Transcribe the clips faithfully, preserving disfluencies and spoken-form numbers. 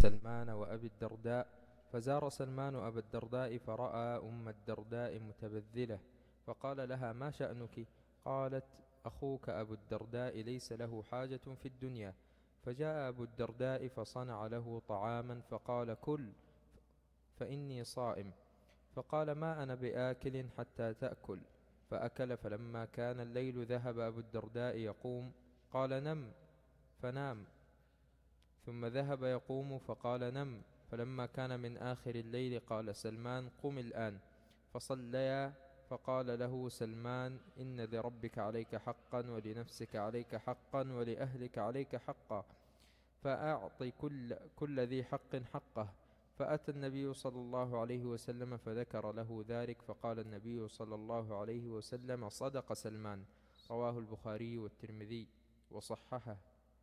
سلمان وأبي الدرداء. فزار سلمان أبا الدرداء فرأى أم الدرداء متبذلة، فقال لها: ما شأنك؟ قالت: أخوك أبو الدرداء ليس له حاجة في الدنيا. فجاء أبو الدرداء فصنع له طعاما فقال: كل فإني صائم. فقال: ما أنا بآكل حتى تأكل. فأكل. فلما كان الليل ذهب أبو الدرداء يقوم، قال: نم. فنام. ثم ذهب يقوم فقال: نم. فلما كان من آخر الليل قال سلمان: قم الآن. فصليا. فقال له سلمان: إن لربك عليك حقا، ولنفسك عليك حقا، ولأهلك عليك حقا، فأعط كل, كل ذي حق حقه. فأتى النبي صلى الله عليه وسلم فذكر له ذلك، فقال النبي صلى الله عليه وسلم: صدق سلمان. رواه البخاري والترمذي وصححه.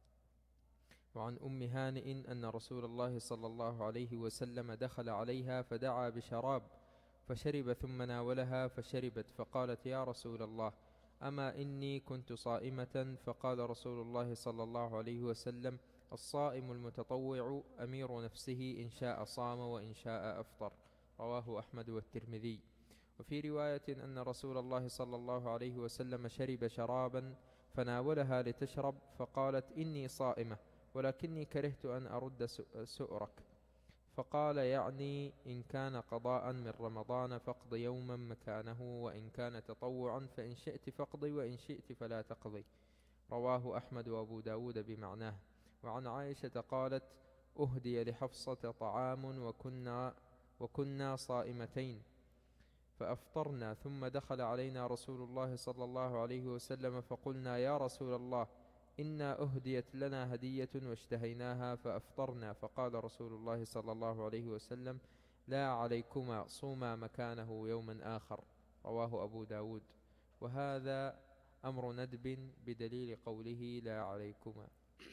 وعن أم هانئ أن رسول الله صلى الله عليه وسلم دخل عليها فدعا بشراب فشرب، ثم ناولها فشربت، فقالت: يا رسول الله، أما إني كنت صائمة. فقال رسول الله صلى الله عليه وسلم: الصائم المتطوع أمير نفسه، إن شاء صام وإن شاء أفطر. رواه أحمد والترمذي. وفي رواية أن رسول الله صلى الله عليه وسلم شرب شرابا فناولها لتشرب، فقالت: إني صائمة، ولكني كرهت أن أرد سؤرك. فقال: يعني إن كان قضاء من رمضان فاقض يوما مكانه، وإن كان تطوعا فإن شئت فاقضي، وإن شئت فلا تقضي. رواه أحمد وأبو داود بمعناه. وعن عائشة قالت: أهدي لحفصة طعام وكنا, وكنا صائمتين فأفطرنا، ثم دخل علينا رسول الله صلى الله عليه وسلم فقلنا: يا رسول الله، إنا أهديت لنا هدية واشتهيناها فأفطرنا. فقال رسول الله صلى الله عليه وسلم: لا عليكما، صوما مكانه يوما آخر. رواه أبو داود. وهذا أمر ندب بدليل قوله: لا عليكما.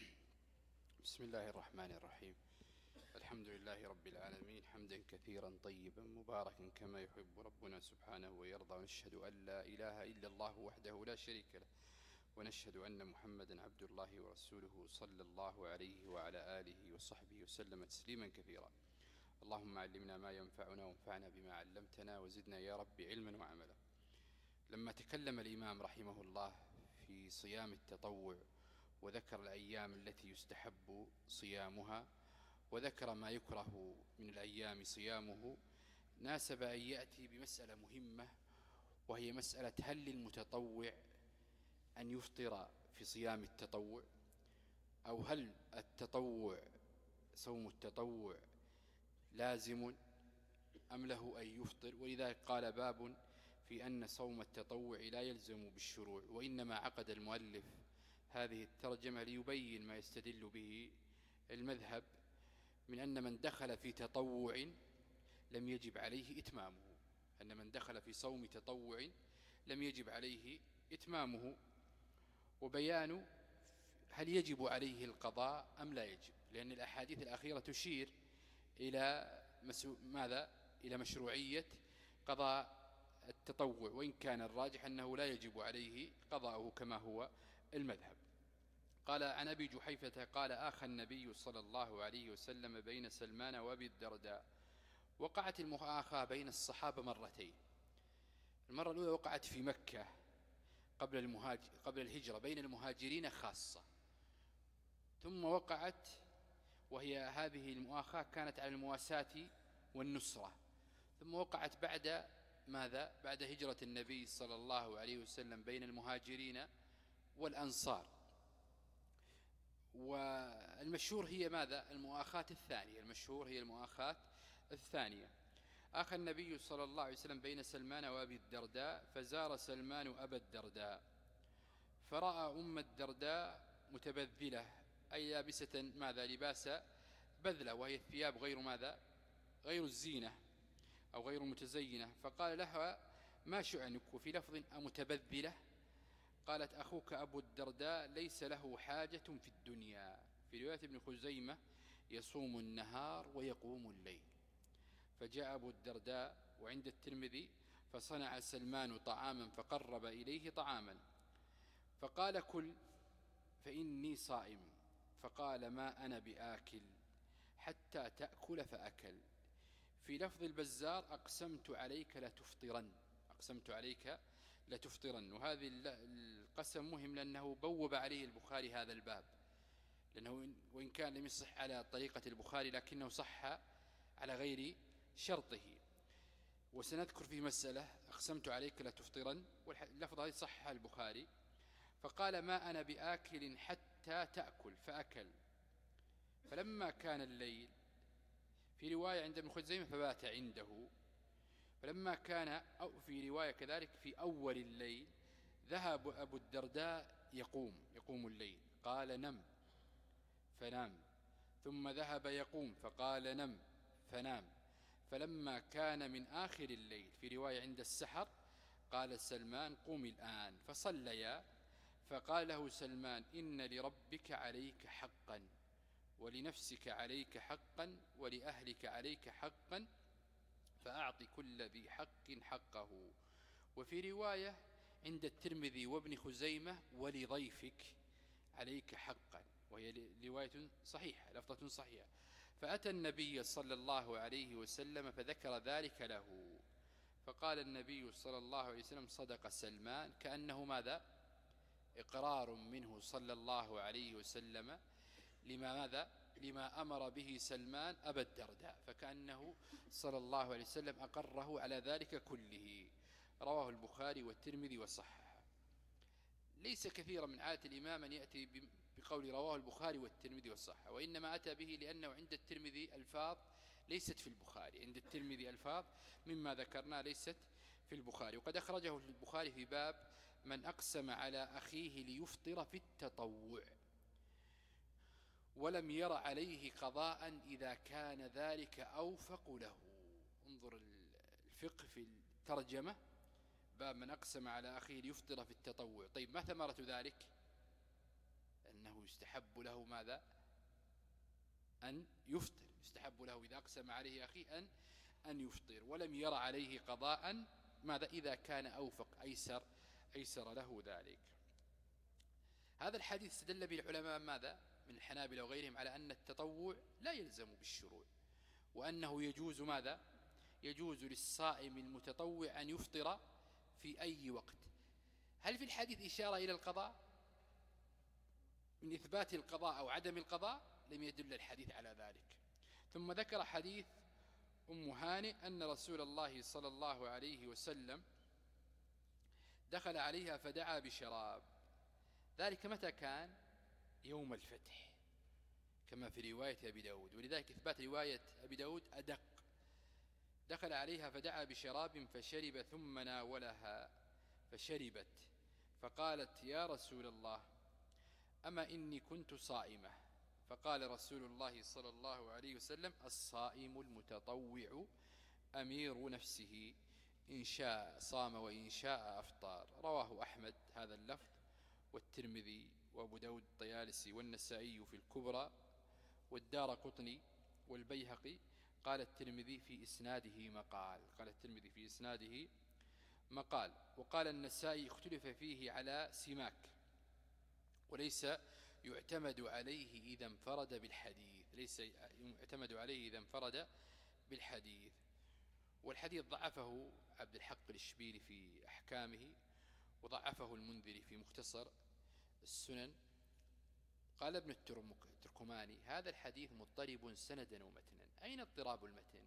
بسم الله الرحمن الرحيم. الحمد لله رب العالمين، حمدا كثيرا طيبا مباركا كما يحب ربنا سبحانه ويرضى. ونشهد أن لا إله إلا الله وحده لا شريك له، ونشهد أن محمدا عبد الله ورسوله صلى الله عليه وعلى آله وصحبه وسلم تسليما كثيرا. اللهم علمنا ما ينفعنا وانفعنا بما علمتنا، وزدنا يا رب علما وعملا. لما تكلم الإمام رحمه الله في صيام التطوع وذكر الأيام التي يستحب صيامها، وذكر ما يكره من الأيام صيامه، ناسب أن يأتي بمسألة مهمة، وهي مسألة: هل للمتطوع أن يفطر في صيام التطوع، أو هل التطوع صوم التطوع لازم أم له أن يفطر؟ ولذلك قال: باب في أن صوم التطوع لا يلزم بالشروع. وإنما عقد المؤلف هذه الترجمة ليبين ما يستدل به المذهب من أن من دخل في تطوع لم يجب عليه إتمامه، أن من دخل في صوم تطوع لم يجب عليه إتمامه، وبيان هل يجب عليه القضاء أم لا يجب، لأن الأحاديث الأخيرة تشير إلى ماذا؟ إلى مشروعية قضاء التطوع، وإن كان الراجح أنه لا يجب عليه قضاءه كما هو المذهب. قال: عن أبي جحيفة قال: آخى النبي صلى الله عليه وسلم بين سلمان وأبي الدرداء. وقعت المؤاخاة بين الصحابة مرتين. المرة الأولى وقعت في مكة قبل, المهاجر قبل الهجرة بين المهاجرين خاصة، ثم وقعت، وهي هذه المؤاخاة كانت على المواساة والنصرة، ثم وقعت بعد ماذا؟ بعد هجرة النبي صلى الله عليه وسلم بين المهاجرين والأنصار. والمشهور هي ماذا؟ المؤاخاة الثانية. المشهور هي المؤاخاة الثانية. آخى النبي صلى الله عليه وسلم بين سلمان وأبي الدرداء، فزار سلمان أبا الدرداء فرأى أم الدرداء متبذلة، أي لابسة ماذا؟ لباس بذلة، وهي الثياب غير ماذا؟ غير الزينة أو غير متزينة. فقال لها: ما شأنك؟ وفي لفظ: أمتبذلة؟ قالت: أخوك أبو الدرداء ليس له حاجة في الدنيا. في رواية ابن خزيمة: يصوم النهار ويقوم الليل. فجاء أبو الدرداء، وعند الترمذي: فصنع سلمان طعاما فقرب إليه طعاما فقال: كل فإني صائم. فقال: ما أنا بآكل حتى تأكل فأكل. في لفظ البزار أقسمت عليك لتفطرن، أقسمت عليك لتفطرن. وهذه القسم مهم لأنه بوب عليه البخاري هذا الباب، لأنه وإن كان لم يصح على طريقة البخاري لكنه صح على غير شرطه. وسنذكر فيه مسألة أقسمت عليك لتفطرن، واللفظ هذه صح البخاري. فقال ما أنا بآكل حتى تأكل فأكل. فلما كان الليل، في رواية عند ابن خزيمة فبات عنده. فلما كان، أو في رواية كذلك في أول الليل، ذهب أبو الدرداء يقوم يقوم الليل، قال نم فنام، ثم ذهب يقوم فقال نم فنام. فلما كان من آخر الليل، في رواية عند السحر، قال سلمان قم الآن فصليا. فقال له سلمان إن لربك عليك حقا، ولنفسك عليك حقا، ولأهلك عليك حقا، فأعط كل ذي حق حقه. وفي رواية عند الترمذي وابن خزيمة ولضيفك عليك حقا، وهي رواية صحيحة، لفظة صحيحة. فأتى النبي صلى الله عليه وسلم فذكر ذلك له، فقال النبي صلى الله عليه وسلم صدق سلمان، كأنه ماذا؟ إقرار منه صلى الله عليه وسلم لما ماذا؟ لما أمر به سلمان أبا الدرداء، فكأنه صلى الله عليه وسلم أقره على ذلك كله. رواه البخاري والترمذي وصححه. ليس كثيرا من عادة الإمام أن يأتي بقول رواه البخاري والترمذي وصححه، وإنما أتى به لأنه عند الترمذي ألفاظ ليست في البخاري، عند الترمذي ألفاظ مما ذكرنا ليست في البخاري. وقد أخرجه البخاري في باب من أقسم على أخيه ليفطر في التطوع ولم ير عليه قضاء إذا كان ذلك أوفق له. انظر الفقه في الترجمة، باب من أقسم على أخيه ليفطر في التطوع. طيب ما ثمرة ذلك؟ أنه يستحب له ماذا؟ أن يفطر، يستحب له إذا أقسم عليه أخيه أن أن يفطر ولم ير عليه قضاء ماذا؟ إذا كان أوفق، أيسر أيسر له ذلك. هذا الحديث استدل به العلماء ماذا؟ من الحنابلة وغيرهم على أن التطوع لا يلزم بالشروع، وأنه يجوز ماذا؟ يجوز للصائم المتطوع أن يفطر في أي وقت. هل في الحديث إشارة إلى القضاء من إثبات القضاء أو عدم القضاء؟ لم يدل الحديث على ذلك. ثم ذكر حديث أم هانئ أن رسول الله صلى الله عليه وسلم دخل عليها فدعا بشراب. ذلك متى كان؟ يوم الفتح، كما في رواية أبي داود، ولذلك إثبات رواية أبي داود أدق. دخل عليها فدعا بشراب فشرب ثم ناولها فشربت، فقالت يا رسول الله أما إني كنت صائمة. فقال رسول الله صلى الله عليه وسلم الصائم المتطوع أمير نفسه، إن شاء صام وإن شاء أفطر. رواه أحمد هذا اللفظ، والترمذي وأبو داود الطيالسي والنسائي في الكبرى، والدارقطني والبيهقي. قال الترمذي في إسناده مقال، قال الترمذي في إسناده مقال. وقال النسائي اختلف فيه على سماك، وليس يعتمد عليه إذا انفرد بالحديث، ليس يعتمد عليه إذا انفرد بالحديث. والحديث ضعفه عبد الحق الشبيلي في أحكامه، وضعفه المنذري في مختصر السنن. قال ابن التركماني هذا الحديث مضطرب سندا ومتنا. أين اضطراب المتن؟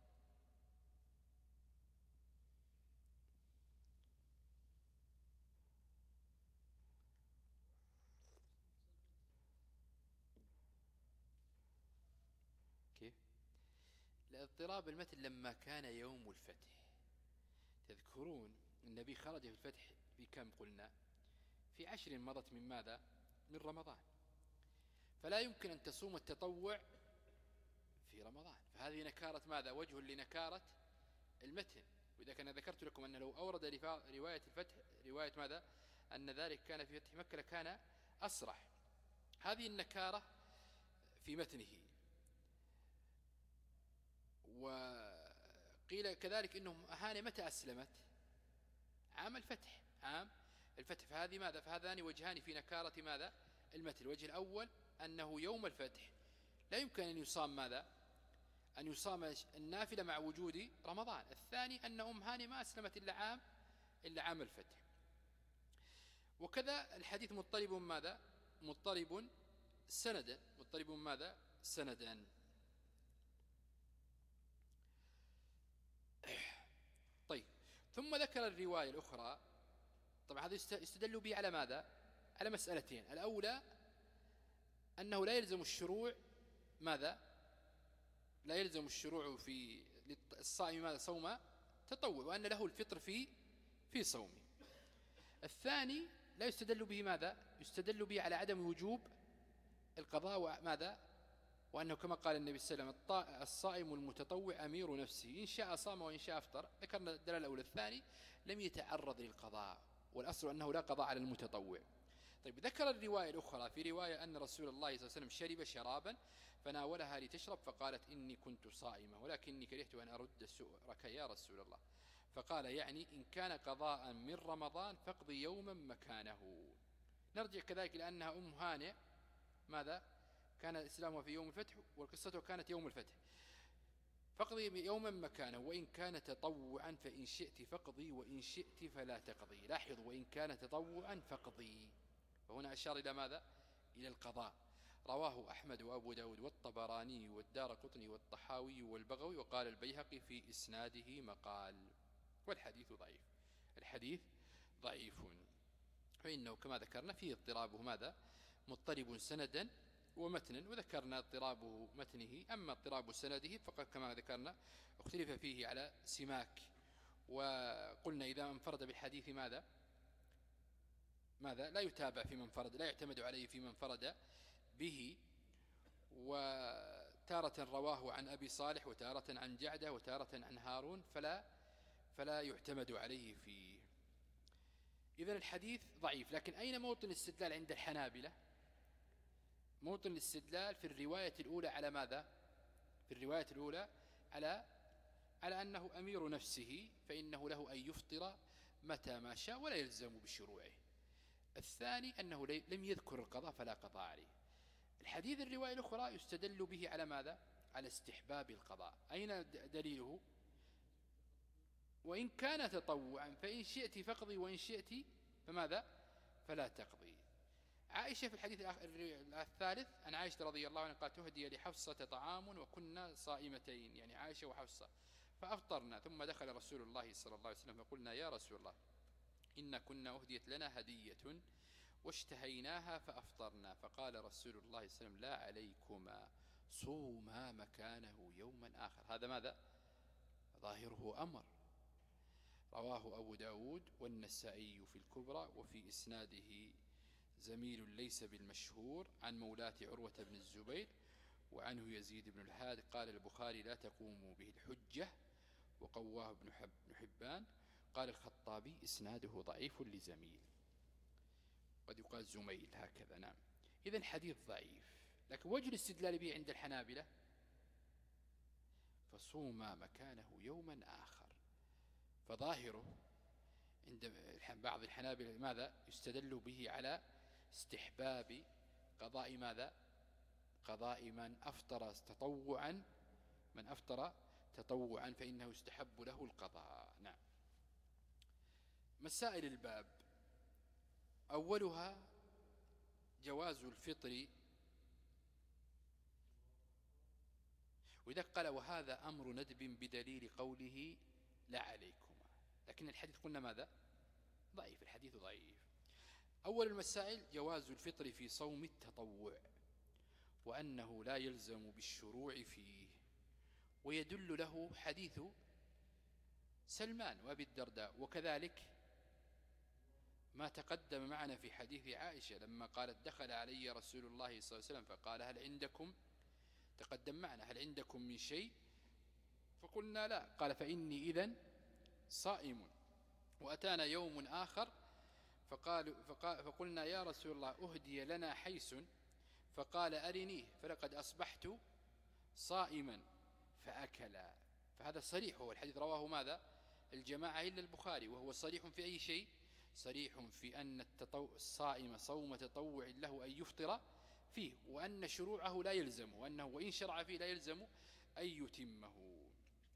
كيف؟ الاضطراب المتن لما كان يوم الفتح. تذكرون النبي خرج في الفتح في كم قلنا؟ في عشر مضت من ماذا؟ من رمضان. فلا يمكن أن تصوم التطوع في رمضان، فهذه نكارة ماذا؟ وجه لنكارة المتن. وإذا كان ذكرت لكم أن لو أورد رواية الفتح رواية ماذا؟ أن ذلك كان في فتح مكة لكان أصرح. هذه النكارة في متنه. وقيل كذلك إنهم أهاني متى أسلمت؟ عام الفتح، عام الفتح. فهذه ماذا؟ فهذان وجهان في نكارة ماذا؟ المتن. الوجه الأول أنه يوم الفتح لا يمكن أن يصام ماذا؟ أن يصام النافلة مع وجود رمضان. الثاني أن أم هاني ما أسلمت إلا عام إلا عام الفتح. وكذا الحديث مضطرب ماذا؟ مضطرب سندا، مضطرب ماذا؟ سندا. طيب، ثم ذكر الرواية الأخرى. طبعا هذا يستدل به على ماذا؟ على مسألتين. الأولى أنه لا يلزم الشروع ماذا؟ لا يلزم الشروع في الصائم ماذا؟ صوم تطوع، وأن له الفطر في في صومه. الثاني لا يستدل به ماذا؟ يستدل به على عدم وجوب القضاء ماذا؟ وأنه كما قال النبي صلى الله عليه وسلم الصائم المتطوع أمير نفسه، إن شاء صام وإن شاء أفطر. ذكرنا الدلالة الأولى. الثاني لم يتعرض للقضاء، والأصل أنه لا قضاء على المتطوع. طيب، ذكر الرواية الأخرى في رواية أن رسول الله صلى الله عليه وسلم شرب شرابا فناولها لتشرب، فقالت إني كنت صائمة ولكني كرهت أن أرد سؤرك يا رسول الله. فقال يعني إن كان قضاء من رمضان فاقضي يوما مكانه. نرجع كذلك لأنها أم هانئ ماذا؟ كان إسلامها في يوم الفتح والقصة كانت يوم الفتح. فاقضي يوما مكانه وإن كان تطوعا فإن شئت فاقضي وإن شئت فلا تقضي. لاحظ، وإن كان تطوعا فاقضي، فهنا أشار إلى ماذا؟ إلى القضاء. رواه أحمد وأبو داود والطبراني والدارقطني والطحاوي والبغوي، وقال البيهقي في إسناده مقال، والحديث ضعيف. الحديث ضعيف، فإنه كما ذكرنا فيه اضطرابه ماذا؟ مضطرب سندا ومتنا، وذكرنا اضطرابه متنه. أما اضطراب سنده فقد كما ذكرنا اختلف فيه على سماك، وقلنا إذا انفرد بالحديث ماذا؟ ماذا؟ لا يتابع في من فرد، لا يعتمد عليه في من فرد به. وتارة رواه عن أبي صالح وتارة عن جعدة وتارة عن هارون، فلا فلا يعتمد عليه فيه. إذن الحديث ضعيف. لكن أين موطن الاستدلال عند الحنابلة؟ موطن الاستدلال في الرواية الأولى على ماذا؟ في الرواية الأولى على على أنه أمير نفسه، فإنه له أن يفطر متى ما شاء ولا يلزم بشروعه. الثاني أنه لم يذكر القضاء فلا قضاء عليه. الحديث الرواية الأخرى يستدل به على ماذا؟ على استحباب القضاء. أين دليله؟ وإن كان تطوعا فإن شئت فاقضي وإن شئت فماذا؟ فلا تقضي. عائشة في الحديث الثالث عن عائشة رضي الله عنها قالت تهدي لحفصة طعام وكنا صائمتين، يعني عائشة وحفصة، فأفطرنا ثم دخل رسول الله صلى الله عليه وسلم فقلنا يا رسول الله إن كنا أهديت لنا هدية واشتهيناها فأفطرنا. فقال رسول الله صلى الله عليه وسلم لا عليكما صوما مكانه يوما آخر. هذا ماذا؟ ظاهره أمر. رواه أبو داود والنسائي في الكبرى، وفي إسناده زميل ليس بالمشهور عن مولاة عروة بن الزبير وعنه يزيد بن الهاد. قال البخاري لا تقوم به الحجة، وقواه ابن حبان. قال الخطابي إسناده ضعيف لزميل، قد يقال زميل هكذا. نعم. إذن حديث ضعيف، لكن وجه الاستدلال به عند الحنابلة فصوما مكانه يوما آخر. فظاهره عند بعض الحنابلة ماذا؟ يستدل به على استحباب قضاء ماذا؟ قضاء من أفطر تطوعا، من أفطر تطوعا فإنه يستحب له القضاء. نعم. مسائل الباب أولها جواز الفطر، وإذا قال وهذا أمر ندب بدليل قوله لا عليكما. لكن الحديث قلنا ماذا؟ ضعيف. الحديث ضعيف. أول المسائل جواز الفطر في صوم التطوع، وأنه لا يلزم بالشروع فيه، ويدل له حديث سلمان وأبي الدرداء، وكذلك ما تقدم معنا في حديث عائشة لما قالت دخل علي رسول الله صلى الله عليه وسلم فقال هل عندكم، تقدم معنا هل عندكم من شيء؟ فقلنا لا. قال فإني إذن صائم. وأتانا يوم آخر فقال فقال فقلنا يا رسول الله أهدي لنا حيس، فقال أرنيه فلقد أصبحت صائما فأكلا. فهذا صريح، هو الحديث رواه ماذا؟ الجماعة إلا البخاري، وهو صريح في أي شيء؟ صريح في أن التطو... الصائم صوم تطوع له أن يفطر فيه، وأن شروعه لا يلزم، وأنه وإن شرع فيه لا يلزم أن يتمه.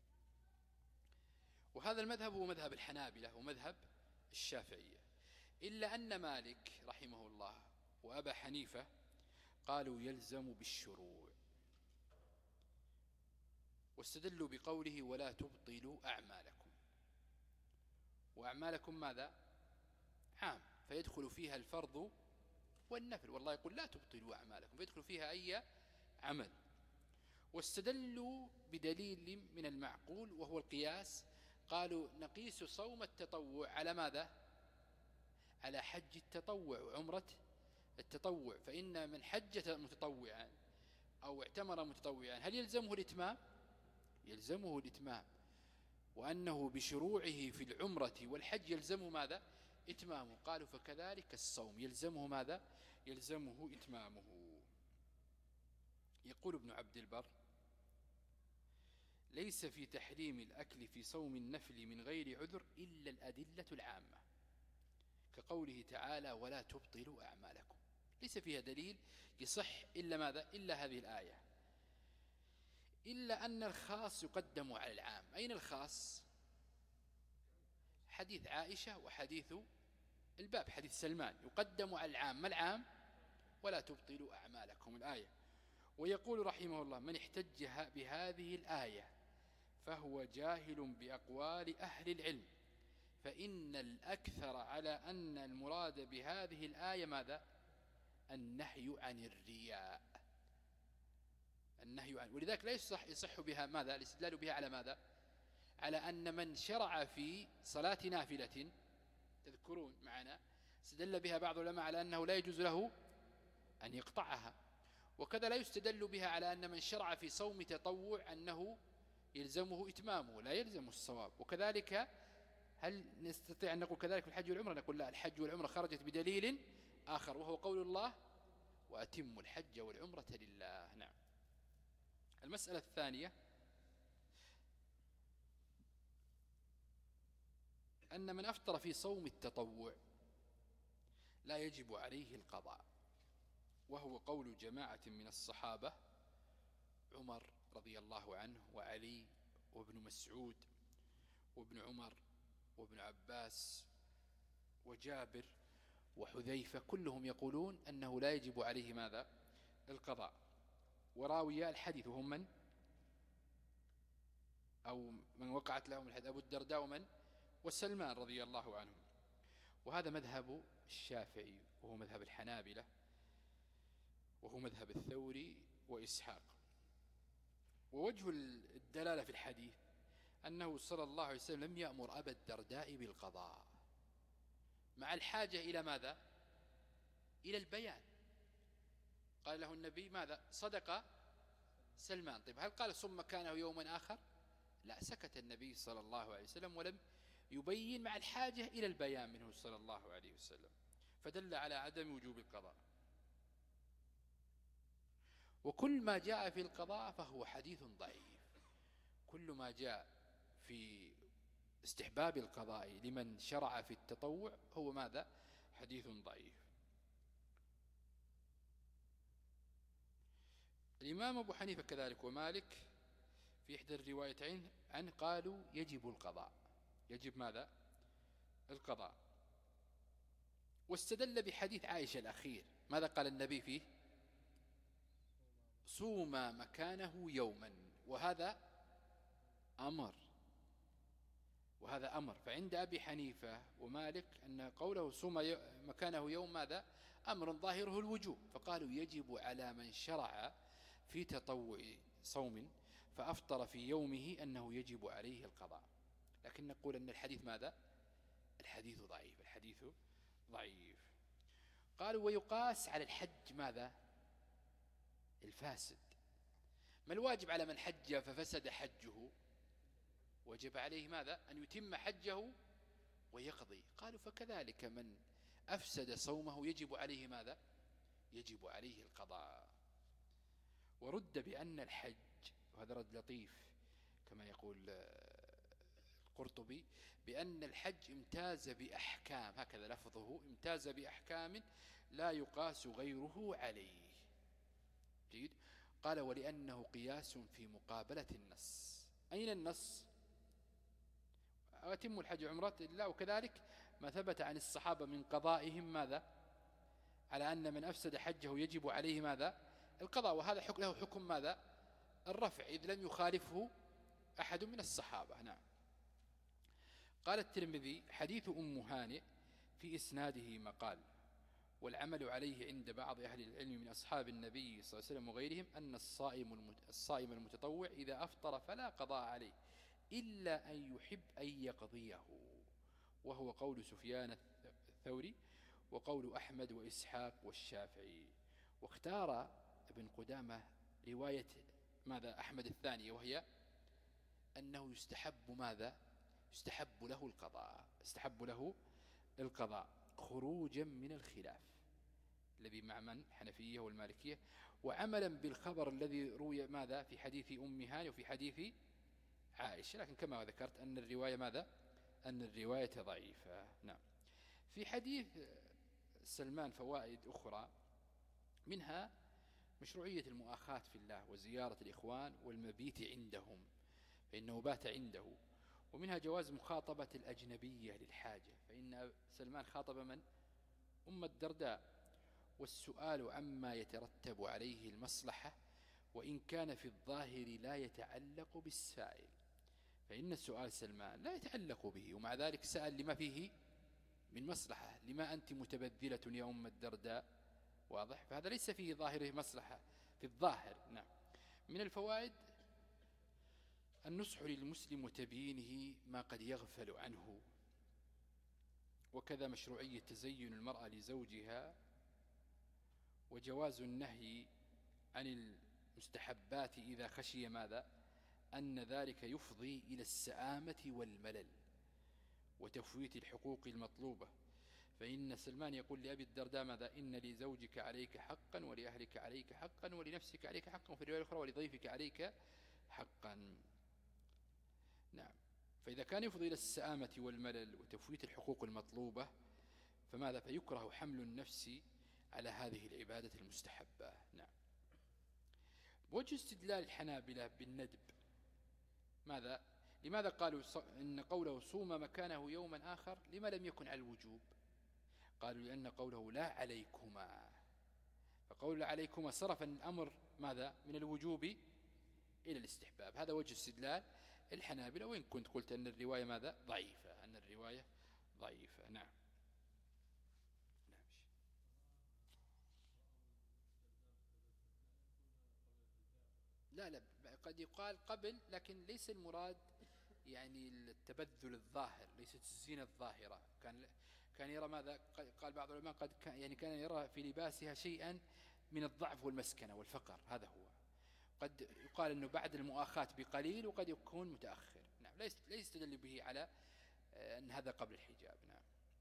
وهذا المذهب هو مذهب الحنابلة ومذهب الشافعية، إلا أن مالك رحمه الله وأبا حنيفة قالوا يلزم بالشروع، واستدلوا بقوله ولا تبطلوا أعمالكم. وأعمالكم ماذا؟ عام، فيدخل فيها الفرض والنفل، والله يقول لا تبطلوا أعمالكم، فيدخل فيها أي عمل. واستدلوا بدليل من المعقول وهو القياس، قالوا نقيس صوم التطوع على ماذا؟ على حج التطوع وعمرة التطوع، فإن من حج متطوعا أو اعتمر متطوعا هل يلزمه الإتمام؟ يلزمه الإتمام، وأنه بشروعه في العمرة والحج يلزمه ماذا؟ إتمامه. قالوا فكذلك الصوم يلزمه ماذا؟ يلزمه إتمامه. يقول ابن عبد البر ليس في تحريم الأكل في صوم النفل من غير عذر إلا الأدلة العامة، كقوله تعالى ولا تبطلوا أعمالكم، ليس فيها دليل يصح إلا ماذا؟ إلا هذه الآية. إلا أن الخاص يقدم على العام. أين الخاص؟ حديث عائشة وحديث الباب حديث سلمان يقدم على العام. ما العام؟ ولا تبطلوا أعمالكم الآية. ويقول رحمه الله من احتج بهذه الآية فهو جاهل بأقوال أهل العلم، فإن الأكثر على أن المراد بهذه الآية ماذا؟ النهي عن الرياء، النهي عن، ولذلك لا يصح, يصح بها ماذا؟ الاستدلال بها على ماذا؟ على أن من شرع في صلاة نافلة، تذكرون معنا استدل بها بعض العلماء على أنه لا يجوز له أن يقطعها، وكذا لا يستدل بها على أن من شرع في صوم تطوع أنه يلزمه إتمامه، لا يلزم الصواب. وكذلك هل نستطيع أن نقول كذلك في الحج والعمرة؟ نقول لا، الحج والعمرة خرجت بدليل آخر وهو قول الله وأتموا الحج والعمرة لله. نعم. المسألة الثانية أن من أفطر في صوم التطوع لا يجب عليه القضاء، وهو قول جماعة من الصحابة عمر رضي الله عنه وعلي وابن مسعود وابن عمر وابن عباس وجابر وحذيفة، كلهم يقولون أنه لا يجب عليه ماذا؟ القضاء. وراوي الحديث هم من؟ أو من وقعت لهم الحديث أبو الدرداء ومن؟ وسلمان رضي الله عنهم. وهذا مذهب الشافعي وهو مذهب الحنابلة وهو مذهب الثوري وإسحاق. ووجه الدلالة في الحديث أنه صلى الله عليه وسلم لم يأمر أبا الدرداء بالقضاء، مع الحاجة إلى ماذا؟ إلى البيان. قال له النبي ماذا؟ صدق سلمان. طيب هل قال ثم كانه يوما آخر؟ لا، سكت النبي صلى الله عليه وسلم ولم يبين، مع الحاجة إلى البيان منه صلى الله عليه وسلم، فدل على عدم وجوب القضاء. وكل ما جاء في القضاء فهو حديث ضعيف. كل ما جاء في استحباب القضاء لمن شرع في التطوع هو ماذا؟ حديث ضعيف. الإمام أبو حنيفة كذلك ومالك في إحدى الروايتين عن قالوا يجب القضاء، يجب ماذا؟ القضاء. واستدل بحديث عائشة الأخير، ماذا قال النبي فيه؟ صوما مكانه يوما، وهذا أمر، وهذا أمر. فعند أبي حنيفة ومالك أن قوله صوم مكانه يوم ماذا؟ أمر ظاهره الوجوب، فقالوا يجب على من شرع في تطوع صوم فأفطر في يومه أنه يجب عليه القضاء. لكن نقول أن الحديث ماذا؟ الحديث ضعيف، الحديث ضعيف. قالوا ويقاس على الحج ماذا؟ الفاسد. ما الواجب على من حج ففسد حجه؟ وجب عليه ماذا؟ أن يتم حجه ويقضي. قالوا فكذلك من أفسد صومه يجب عليه ماذا؟ يجب عليه القضاء. ورد بأن الحج، وهذا رد لطيف كما يقول القرطبي، بأن الحج امتاز بأحكام، هكذا لفظه، امتاز بأحكام لا يقاس غيره عليه. جيد. قال ولأنه قياس في مقابلة النص. أين النص؟ أتم الحج عمرة لله، وكذلك ما ثبت عن الصحابة من قضائهم ماذا؟ على أن من أفسد حجه يجب عليه ماذا؟ القضاء، وهذا حكم له حكم ماذا؟ الرفع، إذ لم يخالفه أحد من الصحابة. نعم. قال الترمذي حديث أم هانئ في إسناده مقال، والعمل عليه عند بعض أهل العلم من أصحاب النبي صلى الله عليه وسلم وغيرهم أن الصائم الصائم المتطوع إذا أفطر فلا قضاء عليه إلا أن يحب أن يقضيه، وهو قول سفيان الثوري وقول أحمد وإسحاق والشافعي. واختار ابن قدامة رواية ماذا؟ أحمد الثانية، وهي أنه يستحب ماذا؟ يستحب له القضاء، يستحب له القضاء خروجا من الخلاف الذي مع من؟ الحنفية والمالكية، وعملا بالخبر الذي روي ماذا؟ في حديث أم هانئ وفي حديث عائشة، لكن كما ذكرت أن الرواية ماذا؟ أن الرواية ضعيفة. نعم. في حديث سلمان فوائد أخرى، منها مشروعية المؤاخاة في الله وزيارة الإخوان والمبيت عندهم فإنه بات عنده، ومنها جواز مخاطبة الأجنبية للحاجة، فإن سلمان خاطب من؟ أم الدرداء، والسؤال عما يترتب عليه المصلحة وإن كان في الظاهر لا يتعلق بالسائل، فإن السؤال سلمان لا يتعلق به، ومع ذلك سأل لما فيه من مصلحة. لما أنت متبذلة يا أم الدرداء؟ واضح؟ فهذا ليس فيه ظاهره مصلحة في الظاهر. نعم. من الفوائد النصح للمسلم وتبيينه ما قد يغفل عنه، وكذا مشروعية تزين المرأة لزوجها، وجواز النهي عن المستحبات إذا خشي ماذا؟ أن ذلك يفضي إلى السآمة والملل وتفويت الحقوق المطلوبة، فإن سلمان يقول لأبي الدرداء ماذا؟ إن لزوجك عليك حقا ولأهلك عليك حقا ولنفسك عليك حقا، وفي الرواية الأخرى ولضيفك عليك حقا. نعم. فإذا كان يفضي إلى السآمة والملل وتفويت الحقوق المطلوبة فماذا؟ فيكره حمل النفس على هذه العبادة المستحبة. نعم. وجه استدلال الحنابلة بالندب ماذا؟ لماذا قالوا إن قوله صوم مكانه يوما آخر لما لم يكن على الوجوب؟ قالوا لأن قوله لا عليكما، فقول لا عليكما صرف الأمر ماذا؟ من الوجوب إلى الاستحباب. هذا وجه استدلال الحنابلة، وإن كنت قلت أن الرواية ماذا؟ ضعيفة، أن الرواية ضعيفة. نعم. لا لا، قد يقال قبل، لكن ليس المراد يعني التبذل الظاهر، ليست الزينة الظاهرة. كان كان يرى ماذا؟ قال بعض العلماء قد كان يعني كان يرى في لباسها شيئا من الضعف والمسكنة والفقر، هذا هو. قد يقال أنه بعد المؤاخاة بقليل، وقد يكون متأخر. نعم. ليس ليس يستدل به على أن هذا قبل الحجاب. نعم.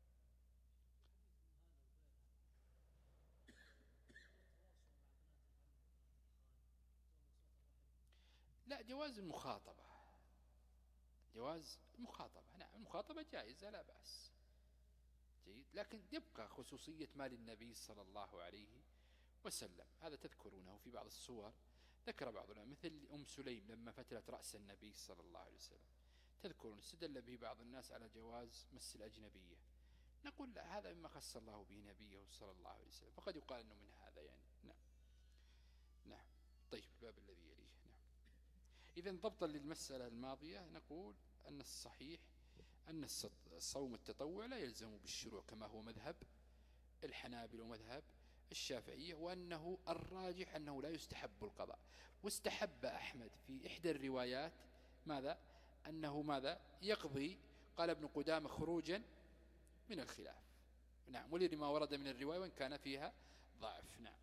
لا، جواز المخاطبة، جواز المخاطبة. نعم، المخاطبة جائزة لا بأس، جيد، لكن يبقى خصوصية مال النبي صلى الله عليه وسلم. هذا تذكرونه في بعض الصور، ذكر بعض العلماء مثل أم سليم لما فتلت رأس النبي صلى الله عليه وسلم، تذكرون استدل به بعض الناس على جواز مس الأجنبية. نقول لا، هذا مما خص الله به نبيه صلى الله عليه وسلم، فقد يقال أنه من هذا يعني. نعم. نعم. طيب، الباب الذي يليه. نعم. إذن ضبطا للمسألة الماضية نقول أن الصحيح أن الصوم التطوع لا يلزم بالشروع كما هو مذهب الحنابلة ومذهب الشافعية، وأنه الراجح أنه لا يستحب القضاء. واستحب أحمد في إحدى الروايات ماذا؟ أنه ماذا؟ يقضي. قال ابن قدامة خروجا من الخلاف. نعم. ولما ورد من الرواية وإن كان فيها ضعف. نعم.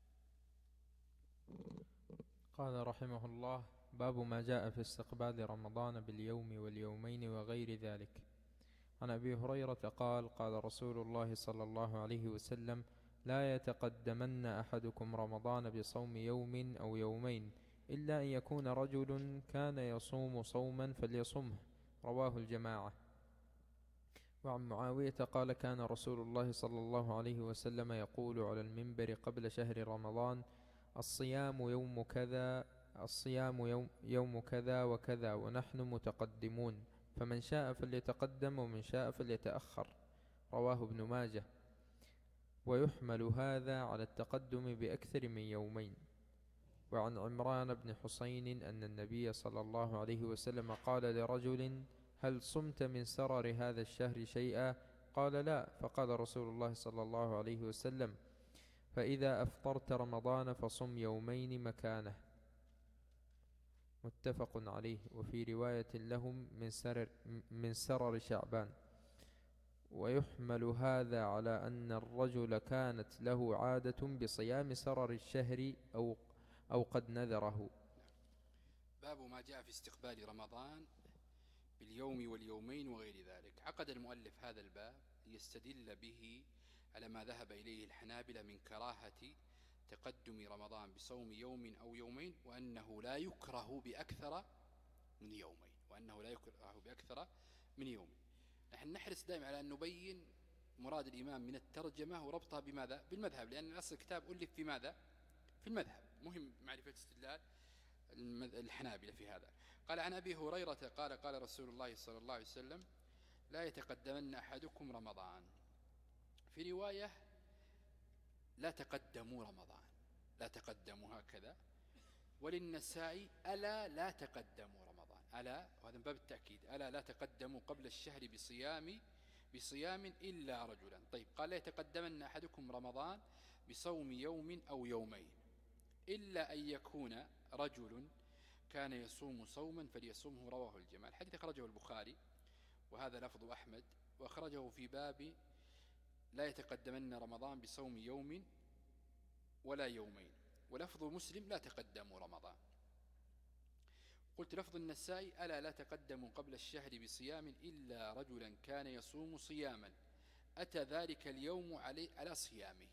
قال رحمه الله: باب ما جاء في استقبال رمضان باليوم واليومين وغير ذلك. عن أبي هريرة قال: قال رسول الله صلى الله عليه وسلم: لا يتقدمن أحدكم رمضان بصوم يوم أو يومين إلا أن يكون رجل كان يصوم صوما فليصمه. رواه الجماعة. وعن معاوية قال: كان رسول الله صلى الله عليه وسلم يقول على المنبر قبل شهر رمضان: الصيام يوم كذا الصيام يوم, يوم كذا وكذا ونحن متقدمون، فمن شاء فليتقدم ومن شاء فليتأخر. رواه ابن ماجه. ويحمل هذا على التقدم بأكثر من يومين. وعن عمران بن حسين أن النبي صلى الله عليه وسلم قال لرجل: هل صمت من سرر هذا الشهر شيئا؟ قال: لا. فقال رسول الله صلى الله عليه وسلم: فإذا أفطرت رمضان فصم يومين مكانه. متفق عليه. وفي رواية لهم من سرر, من سرر شعبان. ويحمل هذا على أن الرجل كانت له عادة بصيام سرر الشهر أو, أو قد نذره. باب ما جاء في استقبال رمضان باليوم واليومين وغير ذلك. عقد المؤلف هذا الباب ليستدل به على ما ذهب إليه الحنابلة من كراهة تقدم رمضان بصوم يوم أو يومين، وأنه لا يكره بأكثر من يومين وأنه لا يكره بأكثر من يومين. نحن نحرص دائما على أن نبين مراد الإمام من الترجمة وربطها بماذا؟ بالمذهب، لأن أصل الكتاب ألف في ماذا؟ في المذهب. مهم معرفة استدلال الحنابلة في هذا. قال: عن أبي هريرة قال: قال رسول الله صلى الله عليه وسلم: لا يتقدمن أحدكم رمضان. في رواية: لا تقدموا رمضان، لا تقدموا هكذا. وللنسائي: ألا لا تقدموا رمضان. ألا، وهذا من باب التأكيد، ألا لا تقدموا قبل الشهر بصيام بصيام إلا رجلا. طيب، قال: لا يتقدمن أحدكم رمضان بصوم يوم أو يومين إلا أن يكون رجل كان يصوم صوما فليصومه. رواه الجماعة. الحديث أخرجه البخاري، وهذا لفظ أحمد، وأخرجه في باب لا يتقدمن رمضان بصوم يوم ولا يومين. ولفظ مسلم: لا تقدموا رمضان. قلت لفظ النسائي: ألا لا تقدموا قبل الشهر بصيام إلا رجلا كان يصوم صياما أتى ذلك اليوم علي على صيامه.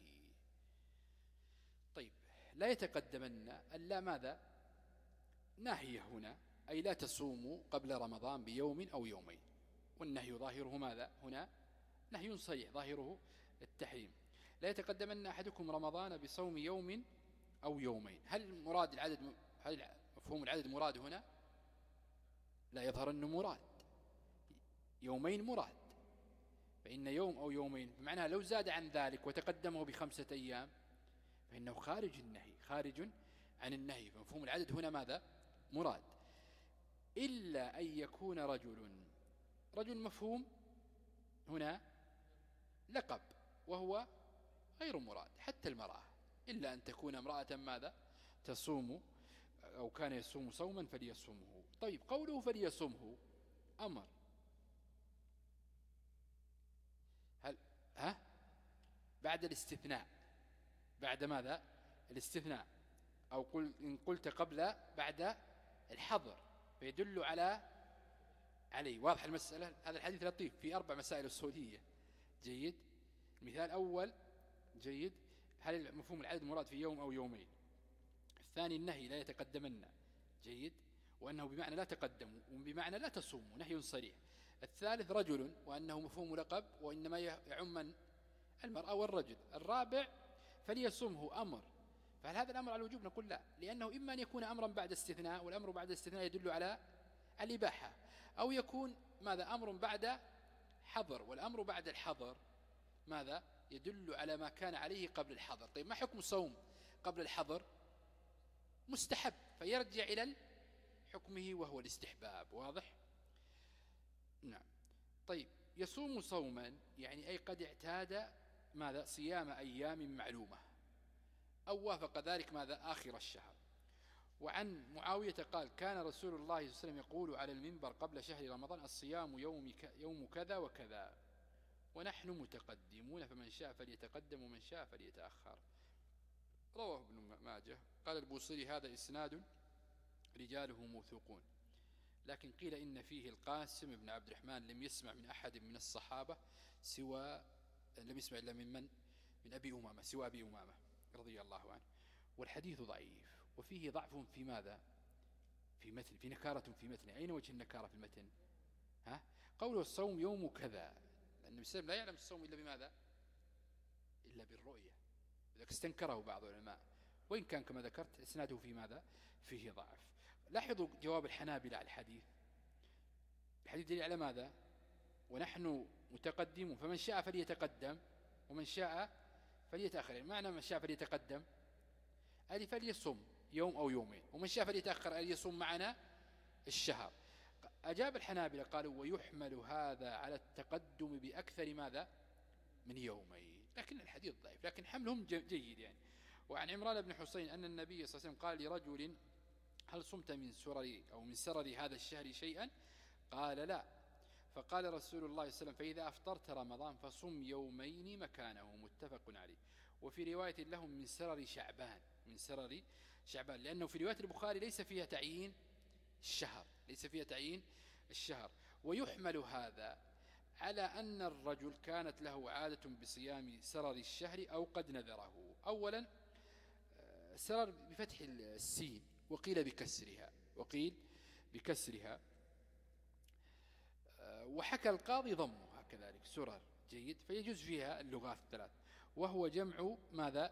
طيب، لا يتقدمن ألا ماذا؟ ناهية هنا، أي لا تصوموا قبل رمضان بيوم أو يومين. والنهي ظاهره ماذا هنا؟ نهي صريح ظاهره التحريم. لا يتقدمن أحدكم رمضان بصوم يوم أو يومين. هل مراد العدد، هل مفهوم العدد مراد هنا؟ لا، يظهر أنه مراد يومين مراد، فإن يوم أو يومين بمعنى لو زاد عن ذلك وتقدمه بخمسة أيام فإنه خارج النهي، خارج عن النهي. فمفهوم العدد هنا ماذا؟ مراد. إلا أن يكون رجل. رجل مفهوم هنا لقب، وهو غير مراد. حتى المرأة إلا أن تكون امرأة ماذا؟ تصوم أو كان يصوم صوما فليصومه. طيب، قوله فليصومه أمر، هل ها بعد الاستثناء، بعد ماذا؟ الاستثناء، أو قل إن قلت قبل بعد الحظر، فيدل على عليه. واضح المسألة؟ هذا الحديث لطيف في أربع مسائل أصولية. جيد. المثال الأول جيد، هل مفهوم العدد مراد في يوم أو يومين؟ الثاني النهي: لا يتقدمن. جيد، وأنه بمعنى لا تقدموا وبمعنى لا تصوموا، نهي صريح. الثالث رجل، وأنه مفهوم لقب وإنما يعم المرأة والرجل. الرابع فليصومه أمر. فهل هذا الأمر على الوجوب؟ نقول لا، لأنه إما أن يكون أمرا بعد استثناء، والأمر بعد استثناء يدل على الإباحة، أو يكون ماذا؟ أمر بعد حظر، والأمر بعد الحظر ماذا؟ يدل على ما كان عليه قبل الحظر. طيب، ما حكم الصوم قبل الحظر؟ مستحب، فيرجع إلى حكمه وهو الاستحباب. واضح؟ نعم. طيب، يصوم صوما يعني أي قد اعتاد ماذا؟ صيام أيام معلومة، أو وافق ذلك ماذا؟ آخر الشهر. وعن معاوية قال: كان رسول الله صلى الله عليه وسلم يقول على المنبر قبل شهر رمضان: الصيام يوم, يوم كذا وكذا ونحن متقدمون، فمن شاء فليتقدم ومن شاء فليتأخر. رواه ابن ماجه. قال البوصيري: هذا إسناد رجاله موثوقون، لكن قيل إن فيه القاسم بن عبد الرحمن لم يسمع من أحد من الصحابة سوى لم يسمع إلا من من؟ من أبي أمامة، سوى أبي أمامة رضي الله عنه. والحديث ضعيف، وفيه ضعف في ماذا؟ في متن، في نكارة في متن. أين وجه النكارة في المتن؟ ها؟ قوله الصوم يوم كذا، لأن النبي صلى الله عليه وسلم لا يعلم الصوم إلا بماذا؟ إلا بالرؤية، لذلك استنكره بعض العلماء. وإن كان كما ذكرت إسناده في ماذا؟ فيه ضعف. لاحظوا جواب الحنابلة على الحديث. الحديث دليل على ماذا؟ ونحن متقدمون، فمن شاء فليتقدم ومن شاء فليتأخر. معنى من شاء فليتقدم أي فليصم يوم أو يومين، ومن شاء فليتأخر أي يصوم معنا الشهر. أجاب الحنابلة قالوا ويحمل هذا على التقدم بأكثر ماذا؟ من يومين، لكن الحديث ضعيف، لكن حملهم جيد يعني. وعن عمران بن حسين أن النبي صلى الله عليه وسلم قال لرجل هل صمت من سرر أو من سرر هذا الشهر شيئا؟ قال لا. فقال رسول الله صلى الله عليه وسلم فإذا أفطرت رمضان فصم يومين مكانه، متفق عليه. وفي رواية لهم من سرر شعبان، من سرر شعبان، لأنه في رواية البخاري ليس فيها تعيين الشهر، ليس فيها تعيين الشهر. ويحمل هذا على أن الرجل كانت له عادة بصيام سرر الشهر أو قد نذره. أولا سرر بفتح السين وقيل بكسرها، وقيل بكسرها، وحكى القاضي ضمها كذلك سرر، جيد، فيجوز فيها اللغات الثلاث. وهو جمع ماذا؟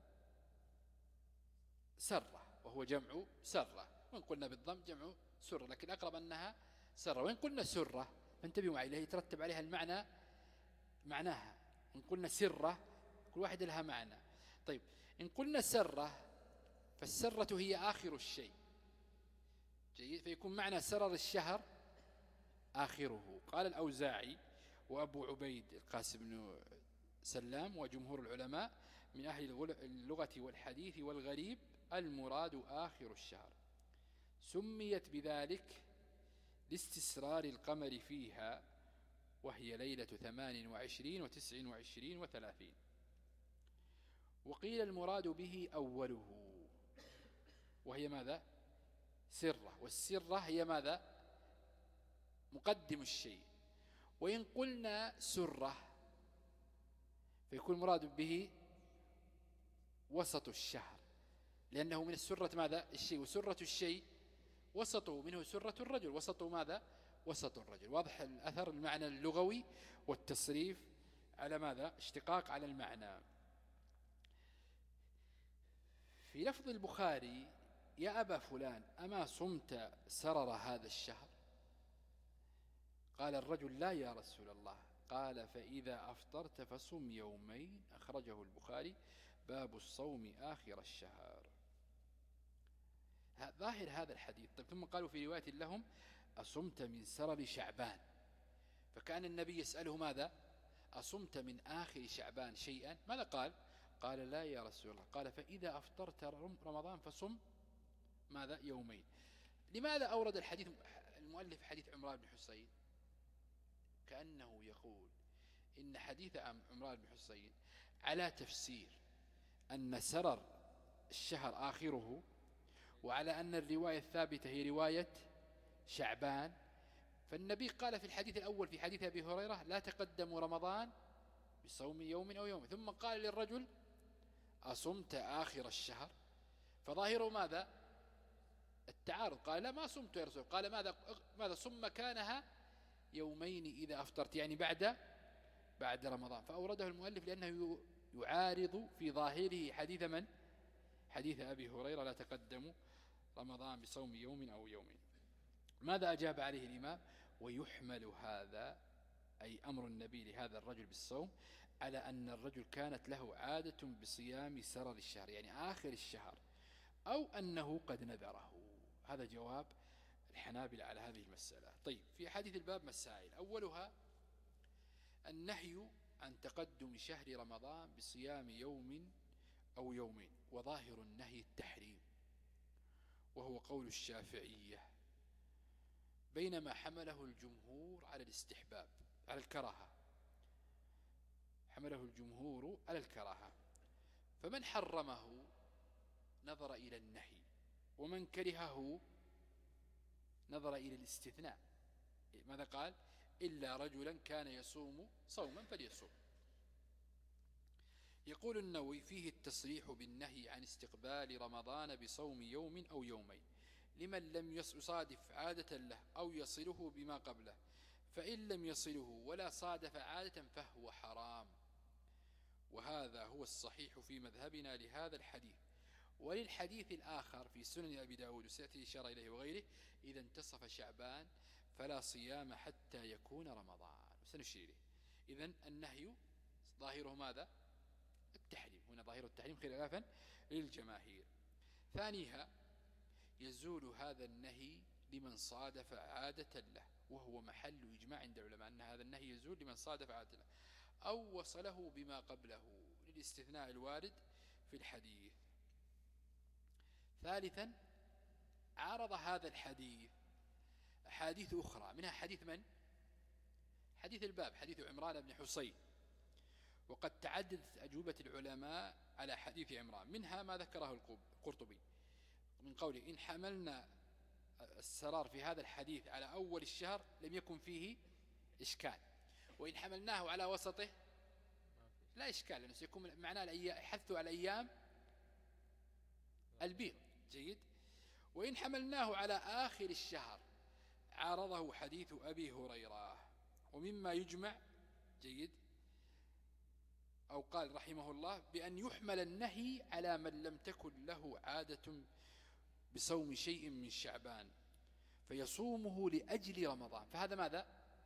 سرة، وهو جمع سرة، وإن قلنا بالضم جمع سرة، لكن أقرب أنها سرة. وإن قلنا سرة فانتبهوا معي، لها يترتب عليها المعنى معناها. إن قلنا سرة كل واحدة لها معنى. طيب إن قلنا سرة فالسرة هي آخر الشيء، جيد، فيكون معنى سرر الشهر آخره. قال الأوزاعي وأبو عبيد القاسم بن سلام وجمهور العلماء من أهل اللغة والحديث والغريب المراد آخر الشهر، سميت بذلك لاستسرار القمر فيها، وهي ليلة ثمان وعشرين وتسع وعشرين وثلاثين. وقيل المراد به أوله، وهي ماذا؟ سرة، والسرة هي ماذا؟ مقدم الشيء. وإن قلنا سرة فيكون المراد به وسط الشهر، لأنه من السرة ماذا؟ الشيء، وسرة الشيء وسطه، منه سرة الرجل، وسطه ماذا؟ وسط الرجل. واضح الأثر المعنى اللغوي والتصريف على ماذا؟ اشتقاق على المعنى. في لفظ البخاري يا أبا فلان أما صمت سرر هذا الشهر؟ قال الرجل لا يا رسول الله. قال فإذا أفطرت فصم يومين، أخرجه البخاري، باب الصوم آخر الشهر. ظاهر هذا الحديث. طيب ثم قالوا في رواية لهم أصمت من سرر شعبان، فكان النبي يسأله ماذا؟ أصمت من آخر شعبان شيئا؟ ماذا قال؟ قال لا يا رسول الله. قال فإذا أفطرت رمضان فصم ماذا؟ يومين. لماذا أورد الحديث المؤلف حديث عمران بن حسين؟ كأنه يقول إن حديث عمران بن حسين على تفسير أن سرر الشهر آخره، وعلى أن الرواية الثابتة هي رواية شعبان. فالنبي قال في الحديث الأول في حديث أبي هريرة لا تقدموا رمضان بصوم يوم أو يوم، ثم قال للرجل أصمت آخر الشهر، فظاهره ماذا؟ التعارض. قال لا ما صمت يا رسول، قال ماذا؟ ماذا صم مكانها يومين إذا أفطرت، يعني بعد بعد رمضان. فأورده المؤلف لأنه يعارض في ظاهره حديث من؟ حديث أبي هريرة لا تقدموا رمضان بصوم يوم أو يومين. ماذا أجاب عليه الإمام؟ ويحمل هذا أي أمر النبي لهذا الرجل بالصوم على أن الرجل كانت له عادة بصيام سرر الشهر، يعني آخر الشهر، أو أنه قد نذره. هذا جواب الحنابلة على هذه المسألة. طيب في حديث الباب مسائل، أولها النهي عن تقدم شهر رمضان بصيام يوم أو يومين، وظاهر النهي التحريم، وهو قول الشافعية، بينما حمله الجمهور على الاستحباب، على الكراهة، حمله الجمهور على الكراهة. فمن حرمه نظر إلى النهي، ومن كرهه نظر إلى الاستثناء. ماذا قال؟ إلا رجلا كان يصوم صوما فليصوم. يقول النووي فيه التصريح بالنهي عن استقبال رمضان بصوم يوم أو يومين لمن لم يصادف عادة له أو يصله بما قبله، فإن لم يصله ولا صادف عادة فهو حرام. وهذا هو الصحيح في مذهبنا لهذا الحديث، وللحديث الآخر في سنن أبي داود وسيأتي إشارة إليه وغيره: إذا انتصف شعبان فلا صيام حتى يكون رمضان. وسنشير إليه. إذن النهي ظاهره ماذا؟ التحريم. هنا ظاهر التحريم خلافا للجماهير. ثانيها: يزول هذا النهي لمن صادف عادة له، وهو محل إجماع عند العلماء أن هذا النهي يزول لمن صادف عادة له أو وصله بما قبله، للاستثناء الوارد في الحديث. ثالثا: عارض هذا الحديث أحاديث أخرى، منها حديث من؟ حديث الباب، حديث عمران بن حصين. وقد تعددت أجوبة العلماء على حديث عمران، منها ما ذكره القرطبي من قوله: إن حملنا السرار في هذا الحديث على أول الشهر لم يكن فيه إشكال، وإن حملناه على وسطه لا إشكال، لأنه سيكون معناه حث على أيام البيض. جيد. وإن حملناه على آخر الشهر عارضه حديث أبي هريرة. ومما يجمع، جيد، أو قال رحمه الله بأن يحمل النهي على من لم تكن له عادة بصوم شيء من شعبان فيصومه لأجل رمضان، فهذا ماذا؟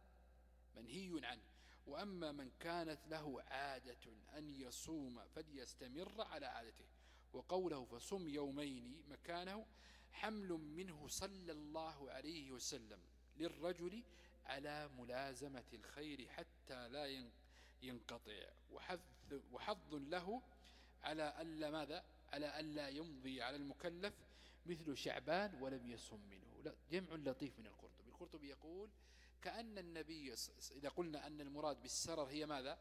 منهي عنه. وأما من كانت له عادة أن يصوم فليستمر على عادته. وقوله فصم يومين مكانه حمل منه صلى الله عليه وسلم للرجل على ملازمة الخير حتى لا ينقطع، وحظ له على ألا ماذا؟ على ألا يمضي على المكلف مثل شعبان ولم يصم منه. لا، جمع لطيف من القرطبي. القرطبي يقول كأن النبي، إذا قلنا أن المراد بالسرر هي ماذا؟